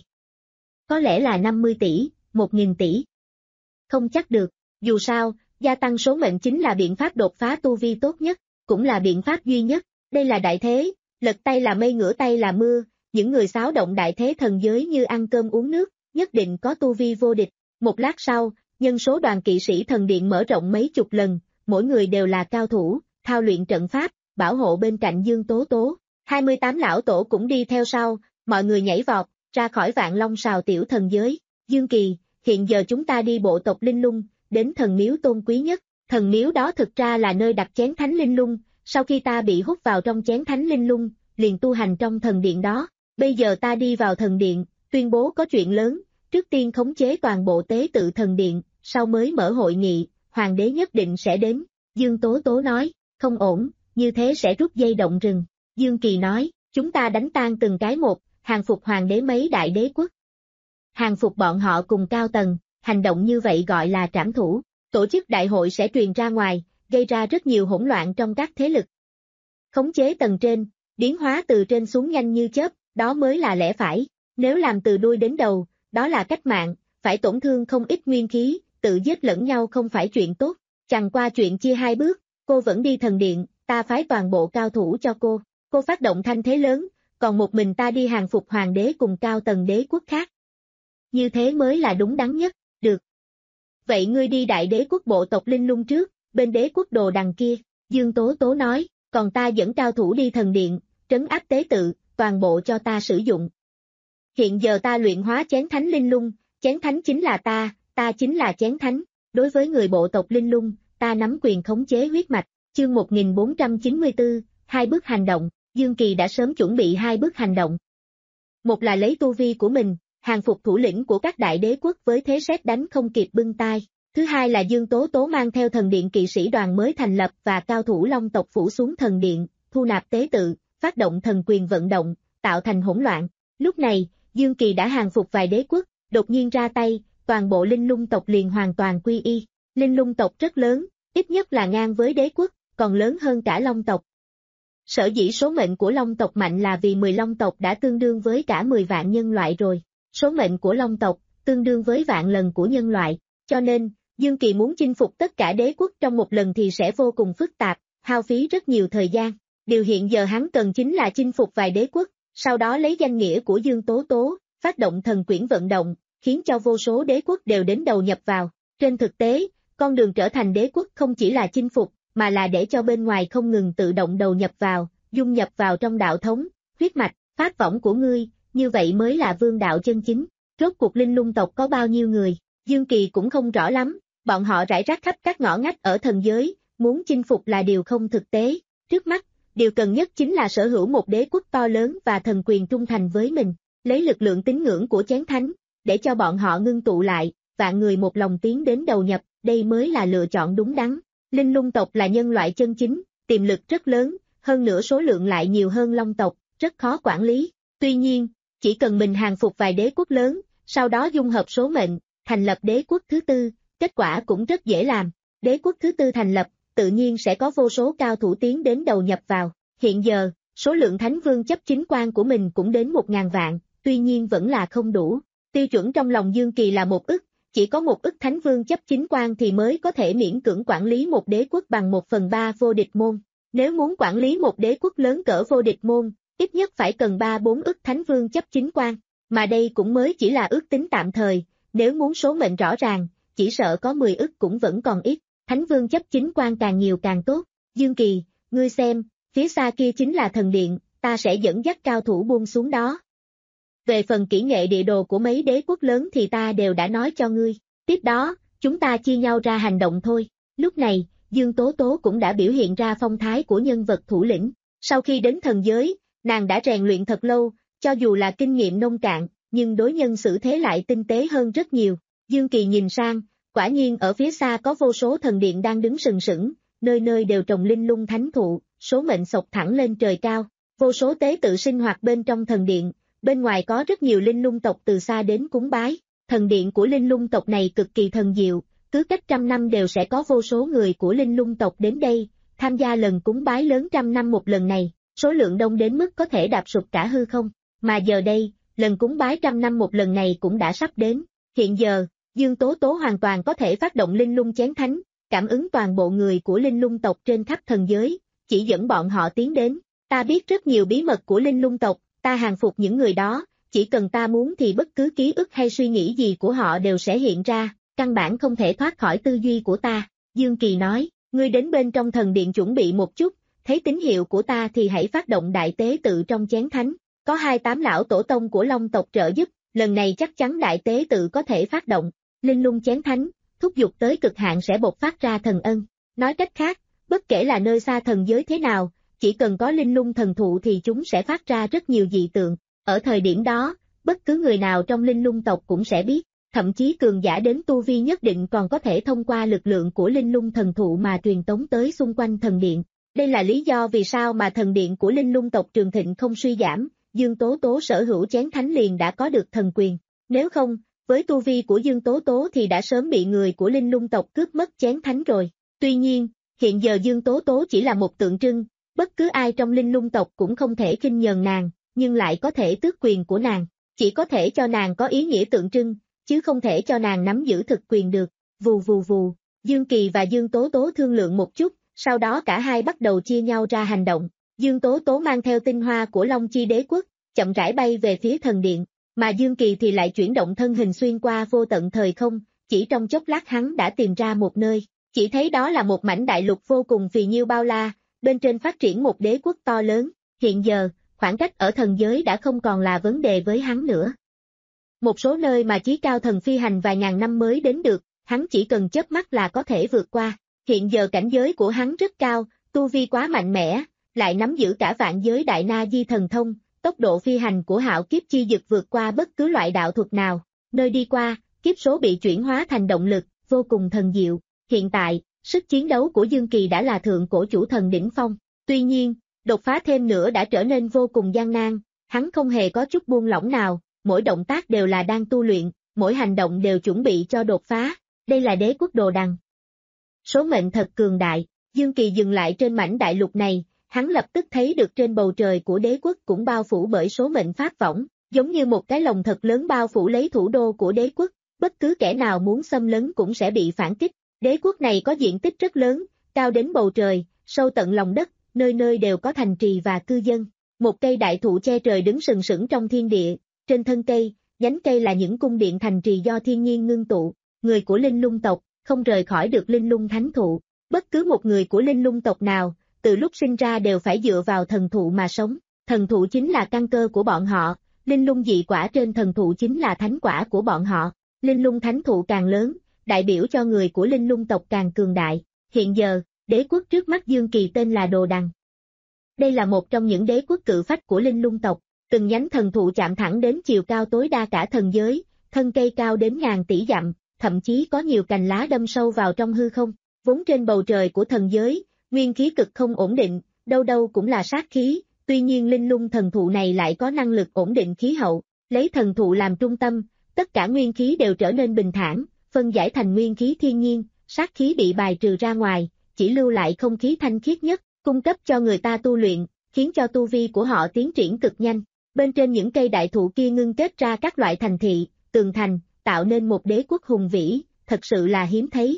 Speaker 2: Có lẽ là năm mươi tỷ, một nghìn tỷ. Không chắc được, dù sao, gia tăng số mệnh chính là biện pháp đột phá tu vi tốt nhất, cũng là biện pháp duy nhất. Đây là đại thế, lật tay là mây ngửa tay là mưa, những người xáo động đại thế thần giới như ăn cơm uống nước, nhất định có tu vi vô địch. Một lát sau, nhân số đoàn kỵ sĩ thần điện mở rộng mấy chục lần, mỗi người đều là cao thủ, thao luyện trận pháp, bảo hộ bên cạnh Dương Tố Tố. hai mươi tám lão tổ cũng đi theo sau, mọi người nhảy vọt, ra khỏi Vạn Long Sào tiểu thần giới. Dương Kỳ, hiện giờ chúng ta đi bộ tộc Linh Lung, đến thần miếu tôn quý nhất, Thần miếu đó thực ra là nơi đặt chén thánh linh lung, sau khi ta bị hút vào trong chén thánh linh lung, liền tu hành trong thần điện đó. Bây giờ ta đi vào thần điện, tuyên bố có chuyện lớn, trước tiên khống chế toàn bộ tế tự thần điện, sau mới mở hội nghị, hoàng đế nhất định sẽ đến. Dương Tố Tố nói, không ổn, như thế sẽ rút dây động rừng. Dương Kỳ nói, chúng ta đánh tan từng cái một, hàng phục hoàng đế mấy đại đế quốc. Hàng phục bọn họ cùng cao tầng, hành động như vậy gọi là trảm thủ. Tổ chức đại hội sẽ truyền ra ngoài, gây ra rất nhiều hỗn loạn trong các thế lực. Khống chế tầng trên, biến hóa từ trên xuống nhanh như chớp, đó mới là lẽ phải. Nếu làm từ đuôi đến đầu, đó là cách mạng, phải tổn thương không ít nguyên khí, tự giết lẫn nhau không phải chuyện tốt. Chẳng qua chuyện chia hai bước, cô vẫn đi thần điện, ta phái toàn bộ cao thủ cho cô. Cô phát động thanh thế lớn, còn một mình ta đi hàng phục hoàng đế cùng cao tầng đế quốc khác. Như thế mới là đúng đắn nhất, được. Vậy ngươi đi đại đế quốc bộ tộc Linh Lung trước, bên đế quốc đồ đằng kia, Dương Tố Tố nói, còn ta dẫn cao thủ đi thần điện, trấn áp tế tự, toàn bộ cho ta sử dụng. Hiện giờ ta luyện hóa chén thánh Linh Lung, chén thánh chính là ta, ta chính là chén thánh, đối với người bộ tộc Linh Lung, ta nắm quyền khống chế huyết mạch, chương một nghìn bốn trăm chín mươi tư, hai bước hành động, Dương Kỳ đã sớm chuẩn bị hai bước hành động. Một là lấy tu vi của mình, hàng phục thủ lĩnh của các đại đế quốc với thế sét đánh không kịp bưng tai. Thứ hai là Dương Tố Tố mang theo thần điện kỵ sĩ đoàn mới thành lập và cao thủ Long tộc phủ xuống thần điện, thu nạp tế tự, phát động thần quyền vận động, tạo thành hỗn loạn. Lúc này, Dương Kỳ đã hàng phục vài đế quốc, đột nhiên ra tay, toàn bộ Linh Lung tộc liền hoàn toàn quy y. Linh Lung tộc rất lớn, ít nhất là ngang với đế quốc, còn lớn hơn cả Long tộc. Sở dĩ số mệnh của Long tộc mạnh là vì mười Long tộc đã tương đương với cả mười vạn nhân loại rồi. Số mệnh của Long tộc tương đương với vạn lần của nhân loại, cho nên, Dương Kỳ muốn chinh phục tất cả đế quốc trong một lần thì sẽ vô cùng phức tạp, hao phí rất nhiều thời gian. Điều hiện giờ hắn cần chính là chinh phục vài đế quốc, sau đó lấy danh nghĩa của Dương Tố Tố, phát động thần quyển vận động, khiến cho vô số đế quốc đều đến đầu nhập vào. Trên thực tế, con đường trở thành đế quốc không chỉ là chinh phục, mà là để cho bên ngoài không ngừng tự động đầu nhập vào, dung nhập vào trong đạo thống, huyết mạch, pháp võng của ngươi, như vậy mới là vương đạo chân chính. Rốt cuộc Linh Lung tộc có bao nhiêu người, Dương Kỳ cũng không rõ lắm, bọn họ rải rác khắp các ngõ ngách ở thần giới, muốn chinh phục là điều không thực tế. Trước mắt, điều cần nhất chính là sở hữu một đế quốc to lớn và thần quyền trung thành với mình, lấy lực lượng tín ngưỡng của chén thánh, để cho bọn họ ngưng tụ lại, vạn người một lòng tiến đến đầu nhập, đây mới là lựa chọn đúng đắn. Linh Lung tộc là nhân loại chân chính, tiềm lực rất lớn, hơn nữa số lượng lại nhiều hơn Long tộc, rất khó quản lý. Tuy nhiên, chỉ cần mình hàng phục vài đế quốc lớn, sau đó dung hợp số mệnh, thành lập đế quốc thứ tư, kết quả cũng rất dễ làm. Đế quốc thứ tư thành lập, tự nhiên sẽ có vô số cao thủ tiến đến đầu nhập vào. Hiện giờ, số lượng thánh vương chấp chính quan của mình cũng đến một ngàn vạn, tuy nhiên vẫn là không đủ. Tiêu chuẩn trong lòng Dương Kỳ là một ức, chỉ có một ức thánh vương chấp chính quan thì mới có thể miễn cưỡng quản lý một đế quốc bằng một phần ba vô địch môn. Nếu muốn quản lý một đế quốc lớn cỡ vô địch môn, ít nhất phải cần ba bốn ức thánh vương chấp chính quan, mà đây cũng mới chỉ là ước tính tạm thời, nếu muốn số mệnh rõ ràng, chỉ sợ có mười ức cũng vẫn còn ít, thánh vương chấp chính quan càng nhiều càng tốt. Dương Kỳ, ngươi xem, phía xa kia chính là thần điện, ta sẽ dẫn dắt cao thủ buông xuống đó. Về phần kỹ nghệ địa đồ của mấy đế quốc lớn thì ta đều đã nói cho ngươi, tiếp đó, chúng ta chia nhau ra hành động thôi. Lúc này, Dương Tố Tố cũng đã biểu hiện ra phong thái của nhân vật thủ lĩnh, sau khi đến thần giới, nàng đã rèn luyện thật lâu, cho dù là kinh nghiệm nông cạn, nhưng đối nhân xử thế lại tinh tế hơn rất nhiều. Dương Kỳ nhìn sang, quả nhiên ở phía xa có vô số thần điện đang đứng sừng sững, nơi nơi đều trồng linh lung thánh thụ, số mệnh sộc thẳng lên trời cao, vô số tế tự sinh hoạt bên trong thần điện, bên ngoài có rất nhiều linh lung tộc từ xa đến cúng bái. Thần điện của linh lung tộc này cực kỳ thần diệu, cứ cách trăm năm đều sẽ có vô số người của linh lung tộc đến đây, tham gia lần cúng bái lớn trăm năm một lần này, số lượng đông đến mức có thể đạp sụp cả hư không, mà giờ đây, lần cúng bái trăm năm một lần này cũng đã sắp đến. Hiện giờ, Dương Tố Tố hoàn toàn có thể phát động linh lung chén thánh, cảm ứng toàn bộ người của linh lung tộc trên khắp thần giới, chỉ dẫn bọn họ tiến đến. Ta biết rất nhiều bí mật của linh lung tộc, ta hàng phục những người đó, chỉ cần ta muốn thì bất cứ ký ức hay suy nghĩ gì của họ đều sẽ hiện ra, căn bản không thể thoát khỏi tư duy của ta. Dương Kỳ nói, ngươi đến bên trong thần điện chuẩn bị một chút, thấy tín hiệu của ta thì hãy phát động đại tế tự trong chén thánh, có hai tám lão tổ tông của Long tộc trợ giúp, lần này chắc chắn đại tế tự có thể phát động. Linh lung chén thánh, thúc giục tới cực hạn sẽ bộc phát ra thần ân, Nói cách khác, bất kể là nơi xa thần giới thế nào, chỉ cần có linh lung thần thụ thì chúng sẽ phát ra rất nhiều dị tượng. Ở thời điểm đó, bất cứ người nào trong linh lung tộc cũng sẽ biết, thậm chí cường giả đến tu vi nhất định còn có thể thông qua lực lượng của linh lung thần thụ mà truyền tống tới xung quanh thần điện. Đây là lý do vì sao mà thần điện của linh lung tộc Trường Thịnh không suy giảm, Dương Tố Tố sở hữu chén thánh liền đã có được thần quyền. Nếu không, với tu vi của Dương Tố Tố thì đã sớm bị người của linh lung tộc cướp mất chén thánh rồi. Tuy nhiên, hiện giờ Dương Tố Tố chỉ là một tượng trưng, bất cứ ai trong linh lung tộc cũng không thể khinh nhờn nàng, nhưng lại có thể tước quyền của nàng, chỉ có thể cho nàng có ý nghĩa tượng trưng, chứ không thể cho nàng nắm giữ thực quyền được. Vù vù vù, Dương Kỳ và Dương Tố Tố thương lượng một chút, sau đó cả hai bắt đầu chia nhau ra hành động. Dương Tố Tố mang theo tinh hoa của Long Chi Đế Quốc, chậm rãi bay về phía thần điện, mà Dương Kỳ thì lại chuyển động thân hình xuyên qua vô tận thời không, chỉ trong chốc lát hắn đã tìm ra một nơi, chỉ thấy đó là một mảnh đại lục vô cùng phì nhiêu bao la, bên trên phát triển một đế quốc to lớn. Hiện giờ, khoảng cách ở thần giới đã không còn là vấn đề với hắn nữa. Một số nơi mà chí cao thần phi hành vài ngàn năm mới đến được, hắn chỉ cần chớp mắt là có thể vượt qua. Hiện giờ cảnh giới của hắn rất cao, tu vi quá mạnh mẽ, lại nắm giữ cả vạn giới đại na di thần thông, tốc độ phi hành của hạo kiếp chi dực vượt qua bất cứ loại đạo thuật nào. Nơi đi qua, kiếp số bị chuyển hóa thành động lực, vô cùng thần diệu. Hiện tại, sức chiến đấu của Dương Kỳ đã là thượng cổ chủ thần đỉnh phong. Tuy nhiên, đột phá thêm nữa đã trở nên vô cùng gian nan, hắn không hề có chút buông lỏng nào, mỗi động tác đều là đang tu luyện, mỗi hành động đều chuẩn bị cho đột phá. Đây là đế quốc đồ đằng. Số mệnh thật cường đại. Dương Kỳ dừng lại trên mảnh đại lục này, hắn lập tức thấy được trên bầu trời của đế quốc cũng bao phủ bởi số mệnh pháp võng, giống như một cái lồng thật lớn bao phủ lấy thủ đô của đế quốc, bất cứ kẻ nào muốn xâm lấn cũng sẽ bị phản kích. Đế quốc này có diện tích rất lớn, cao đến bầu trời, sâu tận lòng đất, nơi nơi đều có thành trì và cư dân. Một cây đại thụ che trời đứng sừng sững trong thiên địa, trên thân cây, nhánh cây là những cung điện thành trì do thiên nhiên ngưng tụ. Người của linh lung tộc không rời khỏi được linh lung thánh thụ. Bất cứ một người của linh lung tộc nào, từ lúc sinh ra đều phải dựa vào thần thụ mà sống. Thần thụ chính là căn cơ của bọn họ, linh lung dị quả trên thần thụ chính là thánh quả của bọn họ. Linh lung thánh thụ càng lớn, đại biểu cho người của linh lung tộc càng cường đại. Hiện giờ, đế quốc trước mắt Dương Kỳ tên là Đồ Đằng. Đây là một trong những đế quốc cự phách của linh lung tộc, từng nhánh thần thụ chạm thẳng đến chiều cao tối đa cả thần giới, thân cây cao đến ngàn tỷ dặm, thậm chí có nhiều cành lá đâm sâu vào trong hư không. Vốn trên bầu trời của thần giới, nguyên khí cực không ổn định, đâu đâu cũng là sát khí, tuy nhiên linh lung thần thụ này lại có năng lực ổn định khí hậu, lấy thần thụ làm trung tâm, tất cả nguyên khí đều trở nên bình thản, phân giải thành nguyên khí thiên nhiên, sát khí bị bài trừ ra ngoài, chỉ lưu lại không khí thanh khiết nhất, cung cấp cho người ta tu luyện, khiến cho tu vi của họ tiến triển cực nhanh. Bên trên những cây đại thụ kia ngưng kết ra các loại thành thị, tường thành, tạo nên một đế quốc hùng vĩ, thật sự là hiếm thấy.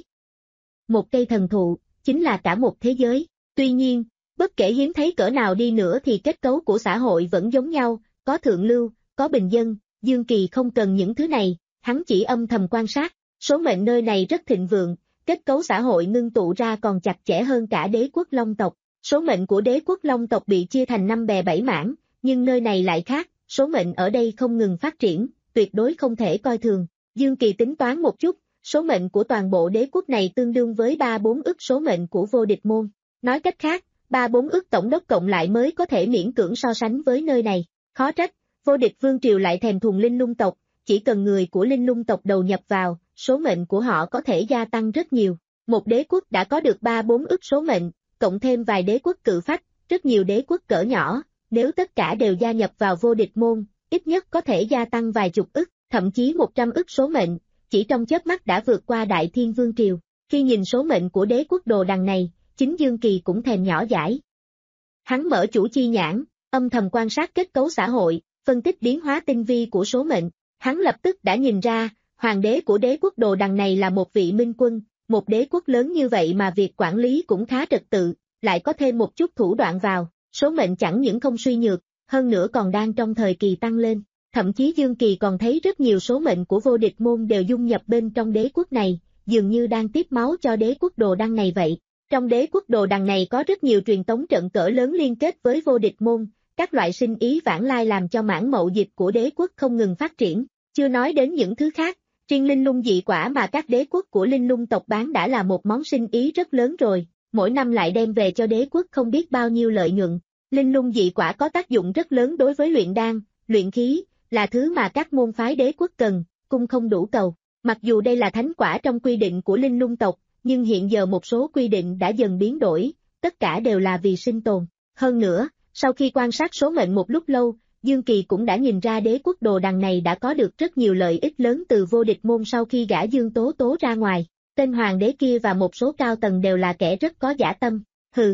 Speaker 2: Một cây thần thụ, chính là cả một thế giới. Tuy nhiên, bất kể hiếm thấy cỡ nào đi nữa thì kết cấu của xã hội vẫn giống nhau, có thượng lưu, có bình dân. Dương Kỳ không cần những thứ này, hắn chỉ âm thầm quan sát. Số mệnh nơi này rất thịnh vượng, kết cấu xã hội ngưng tụ ra còn chặt chẽ hơn cả đế quốc Long tộc. Số mệnh của đế quốc Long tộc bị chia thành năm bè bảy mảng, nhưng nơi này lại khác, số mệnh ở đây không ngừng phát triển, tuyệt đối không thể coi thường. Dương Kỳ tính toán một chút, số mệnh của toàn bộ đế quốc này tương đương với ba bốn ức số mệnh của vô địch môn. Nói cách khác, ba bốn ức tổng đốc cộng lại mới có thể miễn cưỡng so sánh với nơi này. Khó trách, vô địch vương triều lại thèm thuồng linh lung tộc, chỉ cần người của linh lung tộc đầu nhập vào, số mệnh của họ có thể gia tăng rất nhiều. Một đế quốc đã có được ba bốn ức số mệnh, cộng thêm vài đế quốc cự phách, rất nhiều đế quốc cỡ nhỏ, nếu tất cả đều gia nhập vào vô địch môn, ít nhất có thể gia tăng vài chục ức, thậm chí một trăm ức số mệnh, chỉ trong chớp mắt đã vượt qua Đại Thiên Vương Triều. Khi nhìn số mệnh của đế quốc Đồ Đằng này, chính Dương Kỳ cũng thèm nhỏ dãi. Hắn mở chủ chi nhãn, âm thầm quan sát kết cấu xã hội, phân tích biến hóa tinh vi của số mệnh, hắn lập tức đã nhìn ra, hoàng đế của đế quốc Đồ Đằng này là một vị minh quân, một đế quốc lớn như vậy mà việc quản lý cũng khá trật tự, lại có thêm một chút thủ đoạn vào, số mệnh chẳng những không suy nhược, hơn nữa còn đang trong thời kỳ tăng lên. Thậm chí Dương Kỳ còn thấy rất nhiều số mệnh của vô địch môn đều dung nhập bên trong đế quốc này, dường như đang tiếp máu cho đế quốc Đồ Đằng này vậy. Trong đế quốc Đồ Đằng này có rất nhiều truyền tống trận cỡ lớn liên kết với vô địch môn, các loại sinh ý vãng lai làm cho mảng mậu dịch của đế quốc không ngừng phát triển. Chưa nói đến những thứ khác, Riêng linh lung dị quả mà các đế quốc của linh lung tộc bán đã là một món sinh ý rất lớn rồi, mỗi năm lại đem về cho đế quốc không biết bao nhiêu lợi nhuận. Linh lung dị quả có tác dụng rất lớn đối với luyện đan, luyện khí, là thứ mà các môn phái đế quốc cần, cung không đủ cầu. Mặc dù đây là thánh quả trong quy định của linh lung tộc, nhưng hiện giờ một số quy định đã dần biến đổi, tất cả đều là vì sinh tồn. Hơn nữa, sau khi quan sát số mệnh một lúc lâu, Dương Kỳ cũng đã nhìn ra đế quốc đồ đằng này đã có được rất nhiều lợi ích lớn từ vô địch môn sau khi gả Dương Tố Tố ra ngoài. Tên hoàng đế kia và một số cao tầng đều là kẻ rất có dã tâm, hừ.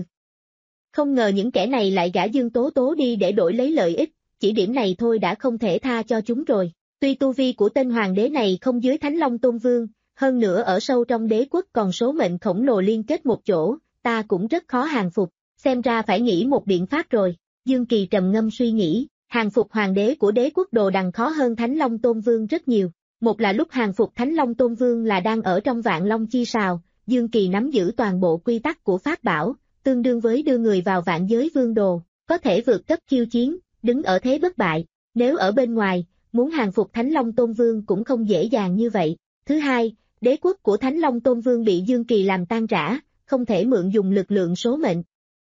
Speaker 2: Không ngờ những kẻ này lại gả Dương Tố Tố đi để đổi lấy lợi ích, chỉ điểm này thôi đã không thể tha cho chúng rồi. Tuy tu vi của tên hoàng đế này không dưới Thánh Long Tôn Vương, hơn nữa ở sâu trong đế quốc còn số mệnh khổng lồ liên kết một chỗ, ta cũng rất khó hàng phục, xem ra phải nghĩ một biện pháp rồi. Dương Kỳ trầm ngâm suy nghĩ, hàng phục hoàng đế của đế quốc đồ đằng khó hơn Thánh Long Tôn Vương rất nhiều. Một là lúc hàng phục Thánh Long Tôn Vương là đang ở trong Vạn Long Chi Sào, Dương Kỳ nắm giữ toàn bộ quy tắc của Pháp Bảo, tương đương với đưa người vào vạn giới vương đồ, có thể vượt cấp khiêu chiến, đứng ở thế bất bại. Nếu ở bên ngoài, muốn hàng phục Thánh Long Tôn Vương cũng không dễ dàng như vậy. Thứ hai, đế quốc của Thánh Long Tôn Vương bị Dương Kỳ làm tan rã, không thể mượn dùng lực lượng số mệnh.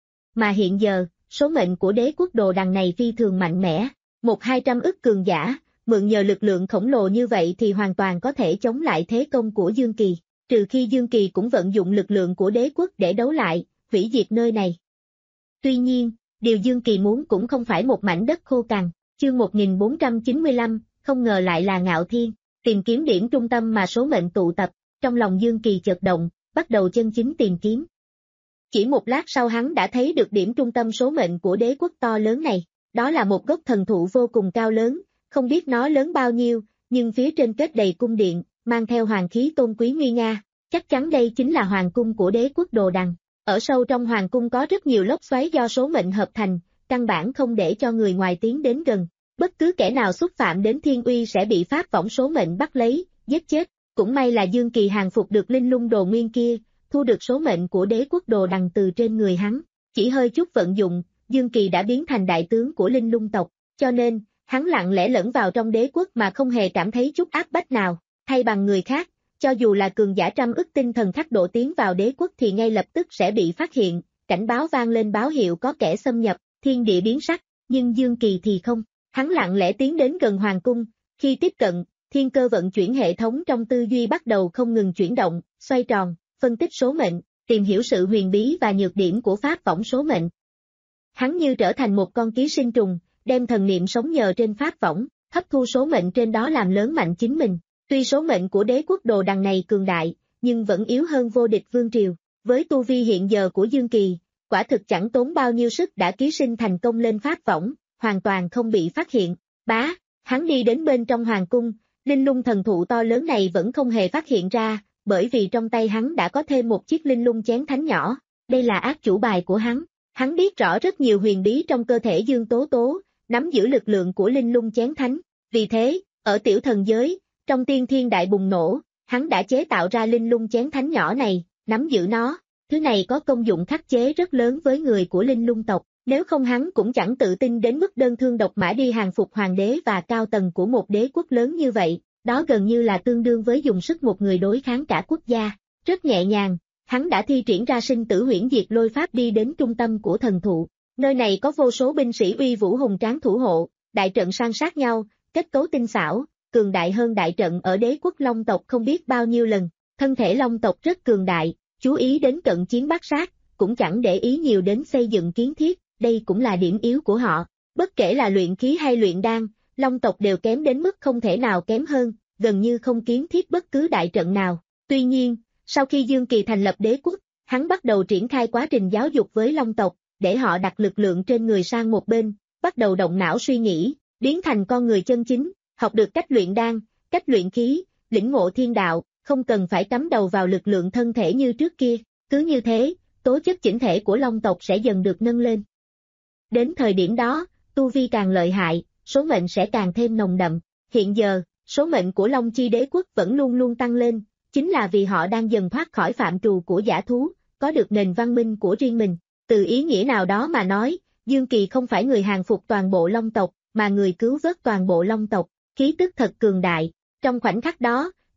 Speaker 2: Mà hiện giờ, số mệnh của đế quốc đồ đằng này phi thường mạnh mẽ, một hai trăm ức cường giả, mượn nhờ lực lượng khổng lồ như vậy thì hoàn toàn có thể chống lại thế công của Dương Kỳ, trừ khi Dương Kỳ cũng vận dụng lực lượng của đế quốc để đấu lại, hủy diệt nơi này. Tuy nhiên, điều Dương Kỳ muốn cũng không phải một mảnh đất khô cằn. Chương một nghìn bốn trăm chín mươi lăm, không ngờ lại là Ngạo Thiên, tìm kiếm điểm trung tâm mà số mệnh tụ tập, trong lòng Dương Kỳ chợt động, bắt đầu chân chính tìm kiếm. Chỉ một lát sau hắn đã thấy được điểm trung tâm số mệnh của đế quốc to lớn này, đó là một gốc thần thụ vô cùng cao lớn, không biết nó lớn bao nhiêu, nhưng phía trên kết đầy cung điện, mang theo hoàng khí tôn quý nguy nga, chắc chắn đây chính là hoàng cung của đế quốc đồ đằng. Ở sâu trong hoàng cung có rất nhiều lốc xoáy do số mệnh hợp thành, căn bản không để cho người ngoài tiến đến gần. Bất cứ kẻ nào xúc phạm đến thiên uy sẽ bị pháp võng số mệnh bắt lấy, giết chết. Cũng may là Dương Kỳ hàng phục được linh lung đồ nguyên kia, thu được số mệnh của đế quốc đồ đằng từ trên người hắn. Chỉ hơi chút vận dụng, Dương Kỳ đã biến thành đại tướng của linh lung tộc, cho nên, hắn lặng lẽ lẫn vào trong đế quốc mà không hề cảm thấy chút áp bách nào. Thay bằng người khác, cho dù là cường giả trăm ức tinh thần khắc độ tiến vào đế quốc thì ngay lập tức sẽ bị phát hiện, cảnh báo vang lên báo hiệu có kẻ xâm nhập, thiên địa biến sắc, nhưng Dương Kỳ thì không, hắn lặng lẽ tiến đến gần hoàng cung, khi tiếp cận, thiên cơ vận chuyển hệ thống trong tư duy bắt đầu không ngừng chuyển động, xoay tròn, phân tích số mệnh, tìm hiểu sự huyền bí và nhược điểm của pháp võng số mệnh. Hắn như trở thành một con ký sinh trùng, đem thần niệm sống nhờ trên pháp võng, hấp thu số mệnh trên đó làm lớn mạnh chính mình. Tuy số mệnh của đế quốc đồ đằng này cường đại, nhưng vẫn yếu hơn vô địch vương triều. Với tu vi hiện giờ của Dương Kỳ, quả thực chẳng tốn bao nhiêu sức đã ký sinh thành công lên pháp võng, hoàn toàn không bị phát hiện. Bá, hắn đi đến bên trong hoàng cung, linh lung thần thụ to lớn này vẫn không hề phát hiện ra, bởi vì trong tay hắn đã có thêm một chiếc linh lung chén thánh nhỏ. Đây là ác chủ bài của hắn. Hắn biết rõ rất nhiều huyền bí trong cơ thể Dương Tố Tố, nắm giữ lực lượng của linh lung chén thánh. Vì thế, ở tiểu thần giới, trong tiên thiên đại bùng nổ, hắn đã chế tạo ra linh lung chén thánh nhỏ này, nắm giữ nó. Thứ này có công dụng khắc chế rất lớn với người của linh lung tộc, nếu không hắn cũng chẳng tự tin đến mức đơn thương độc mã đi hàng phục hoàng đế và cao tầng của một đế quốc lớn như vậy, đó gần như là tương đương với dùng sức một người đối kháng cả quốc gia. Rất nhẹ nhàng, hắn đã thi triển ra sinh tử huyễn diệt lôi pháp đi đến trung tâm của thần thụ, nơi này có vô số binh sĩ uy vũ hùng tráng thủ hộ, đại trận san sát nhau, kết cấu tinh xảo, cường đại hơn đại trận ở đế quốc Long tộc không biết bao nhiêu lần, thân thể Long tộc rất cường đại, chú ý đến cận chiến bát sát, cũng chẳng để ý nhiều đến xây dựng kiến thiết, đây cũng là điểm yếu của họ. Bất kể là luyện khí hay luyện đan, Long tộc đều kém đến mức không thể nào kém hơn, gần như không kiến thiết bất cứ đại trận nào. Tuy nhiên, sau khi Dương Kỳ thành lập đế quốc, hắn bắt đầu triển khai quá trình giáo dục với Long tộc, để họ đặt lực lượng trên người sang một bên, bắt đầu động não suy nghĩ, biến thành con người chân chính, học được cách luyện đan, cách luyện khí, lĩnh ngộ thiên đạo, không cần phải cắm đầu vào lực lượng thân thể như trước kia. Cứ như thế, tố chất chỉnh thể của Long tộc sẽ dần được nâng lên. Đến thời điểm đó, tu vi càng lợi hại, số mệnh sẽ càng thêm nồng đậm. Hiện giờ, số mệnh của Long Chi đế quốc vẫn luôn luôn tăng lên, chính là vì họ đang dần thoát khỏi phạm trù của dã thú, có được nền văn minh của riêng mình. Từ ý nghĩa nào đó mà nói, Dương Kỳ không phải người hàng phục toàn bộ Long tộc, mà người cứu vớt toàn bộ Long tộc, khí tức thật cường đại. Trong khoảnh khắc đó,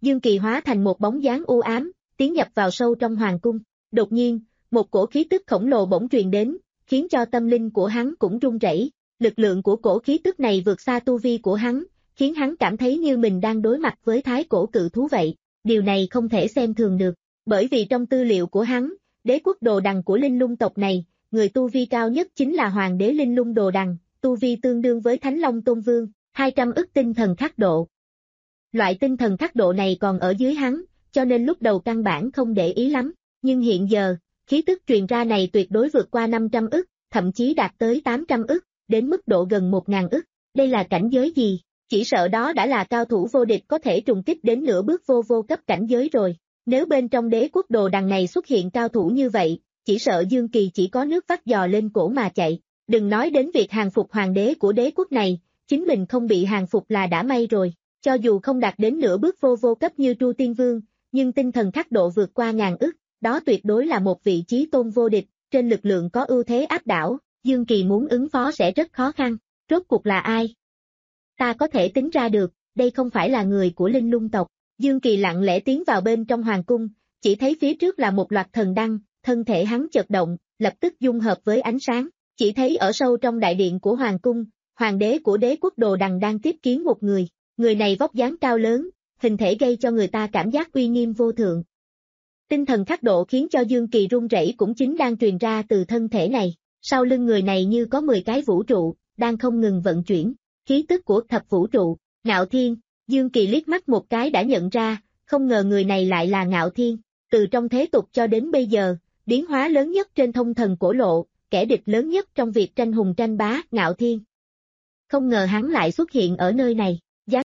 Speaker 2: Dương Kỳ hóa thành một bóng dáng u ám, tiến nhập vào sâu trong hoàng cung. Đột nhiên, một cổ khí tức khổng lồ bỗng truyền đến, khiến cho tâm linh của hắn cũng run rẩy. Lực lượng của cổ khí tức này vượt xa tu vi của hắn, khiến hắn cảm thấy như mình đang đối mặt với thái cổ cự thú vậy. Điều này không thể xem thường được, bởi vì trong tư liệu của hắn, đế quốc đồ đằng của linh lung tộc này, người tu vi cao nhất chính là hoàng đế linh lung đồ đằng, tu vi tương đương với Thánh Long Tôn Vương, hai trăm ức tinh thần khắc độ. Loại tinh thần khắc độ này còn ở dưới hắn, cho nên lúc đầu căn bản không để ý lắm, nhưng hiện giờ, khí tức truyền ra này tuyệt đối vượt qua năm trăm ức, thậm chí đạt tới tám trăm ức, đến mức độ gần một nghìn ức. Đây là cảnh giới gì? Chỉ sợ đó đã là cao thủ vô địch có thể trùng kích đến nửa bước vô vô cấp cảnh giới rồi. Nếu bên trong đế quốc đồ đằng này xuất hiện cao thủ như vậy, chỉ sợ Dương Kỳ chỉ có nước vắt giò lên cổ mà chạy. Đừng nói đến việc hàng phục hoàng đế của đế quốc này, chính mình không bị hàng phục là đã may rồi. Cho dù không đạt đến nửa bước vô vô cấp như Tru Tiên Vương, nhưng tinh thần khắc độ vượt qua ngàn ức, đó tuyệt đối là một vị chí tôn vô địch, trên lực lượng có ưu thế áp đảo, Dương Kỳ muốn ứng phó sẽ rất khó khăn. Rốt cuộc là ai? Ta có thể tính ra được, đây không phải là người của linh lung tộc. Dương Kỳ lặng lẽ tiến vào bên trong hoàng cung, chỉ thấy phía trước là một loạt thần đăng, thân thể hắn chợt động, lập tức dung hợp với ánh sáng. Chỉ thấy ở sâu trong đại điện của hoàng cung, hoàng đế của đế quốc đồ đằng đang tiếp kiến một người. Người này vóc dáng cao lớn, hình thể gây cho người ta cảm giác uy nghiêm vô thượng. Tinh thần khắc độ khiến cho Dương Kỳ run rẩy cũng chính đang truyền ra từ thân thể này. Sau lưng người này như có mười cái vũ trụ, đang không ngừng vận chuyển. Khí tức của thập vũ trụ, Ngạo Thiên, Dương Kỳ liếc mắt một cái đã nhận ra, không ngờ người này lại là Ngạo Thiên. Từ trong thế tục cho đến bây giờ, biến hóa lớn nhất trên thông thần cổ lộ, kẻ địch lớn nhất trong việc tranh hùng tranh bá, Ngạo Thiên. Không ngờ hắn lại xuất hiện ở nơi này. Giá...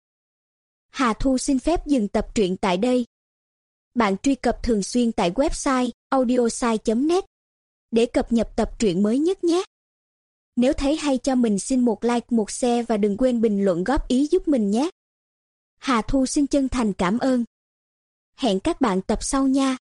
Speaker 3: Hà Thu xin phép dừng tập truyện tại đây. Bạn truy cập thường xuyên tại website audiosai chấm net để cập nhật tập truyện mới nhất nhé. Nếu thấy hay cho mình xin một like, một share và đừng quên bình luận góp ý giúp mình nhé. Hà Thu xin chân thành cảm ơn. Hẹn các bạn tập sau nha.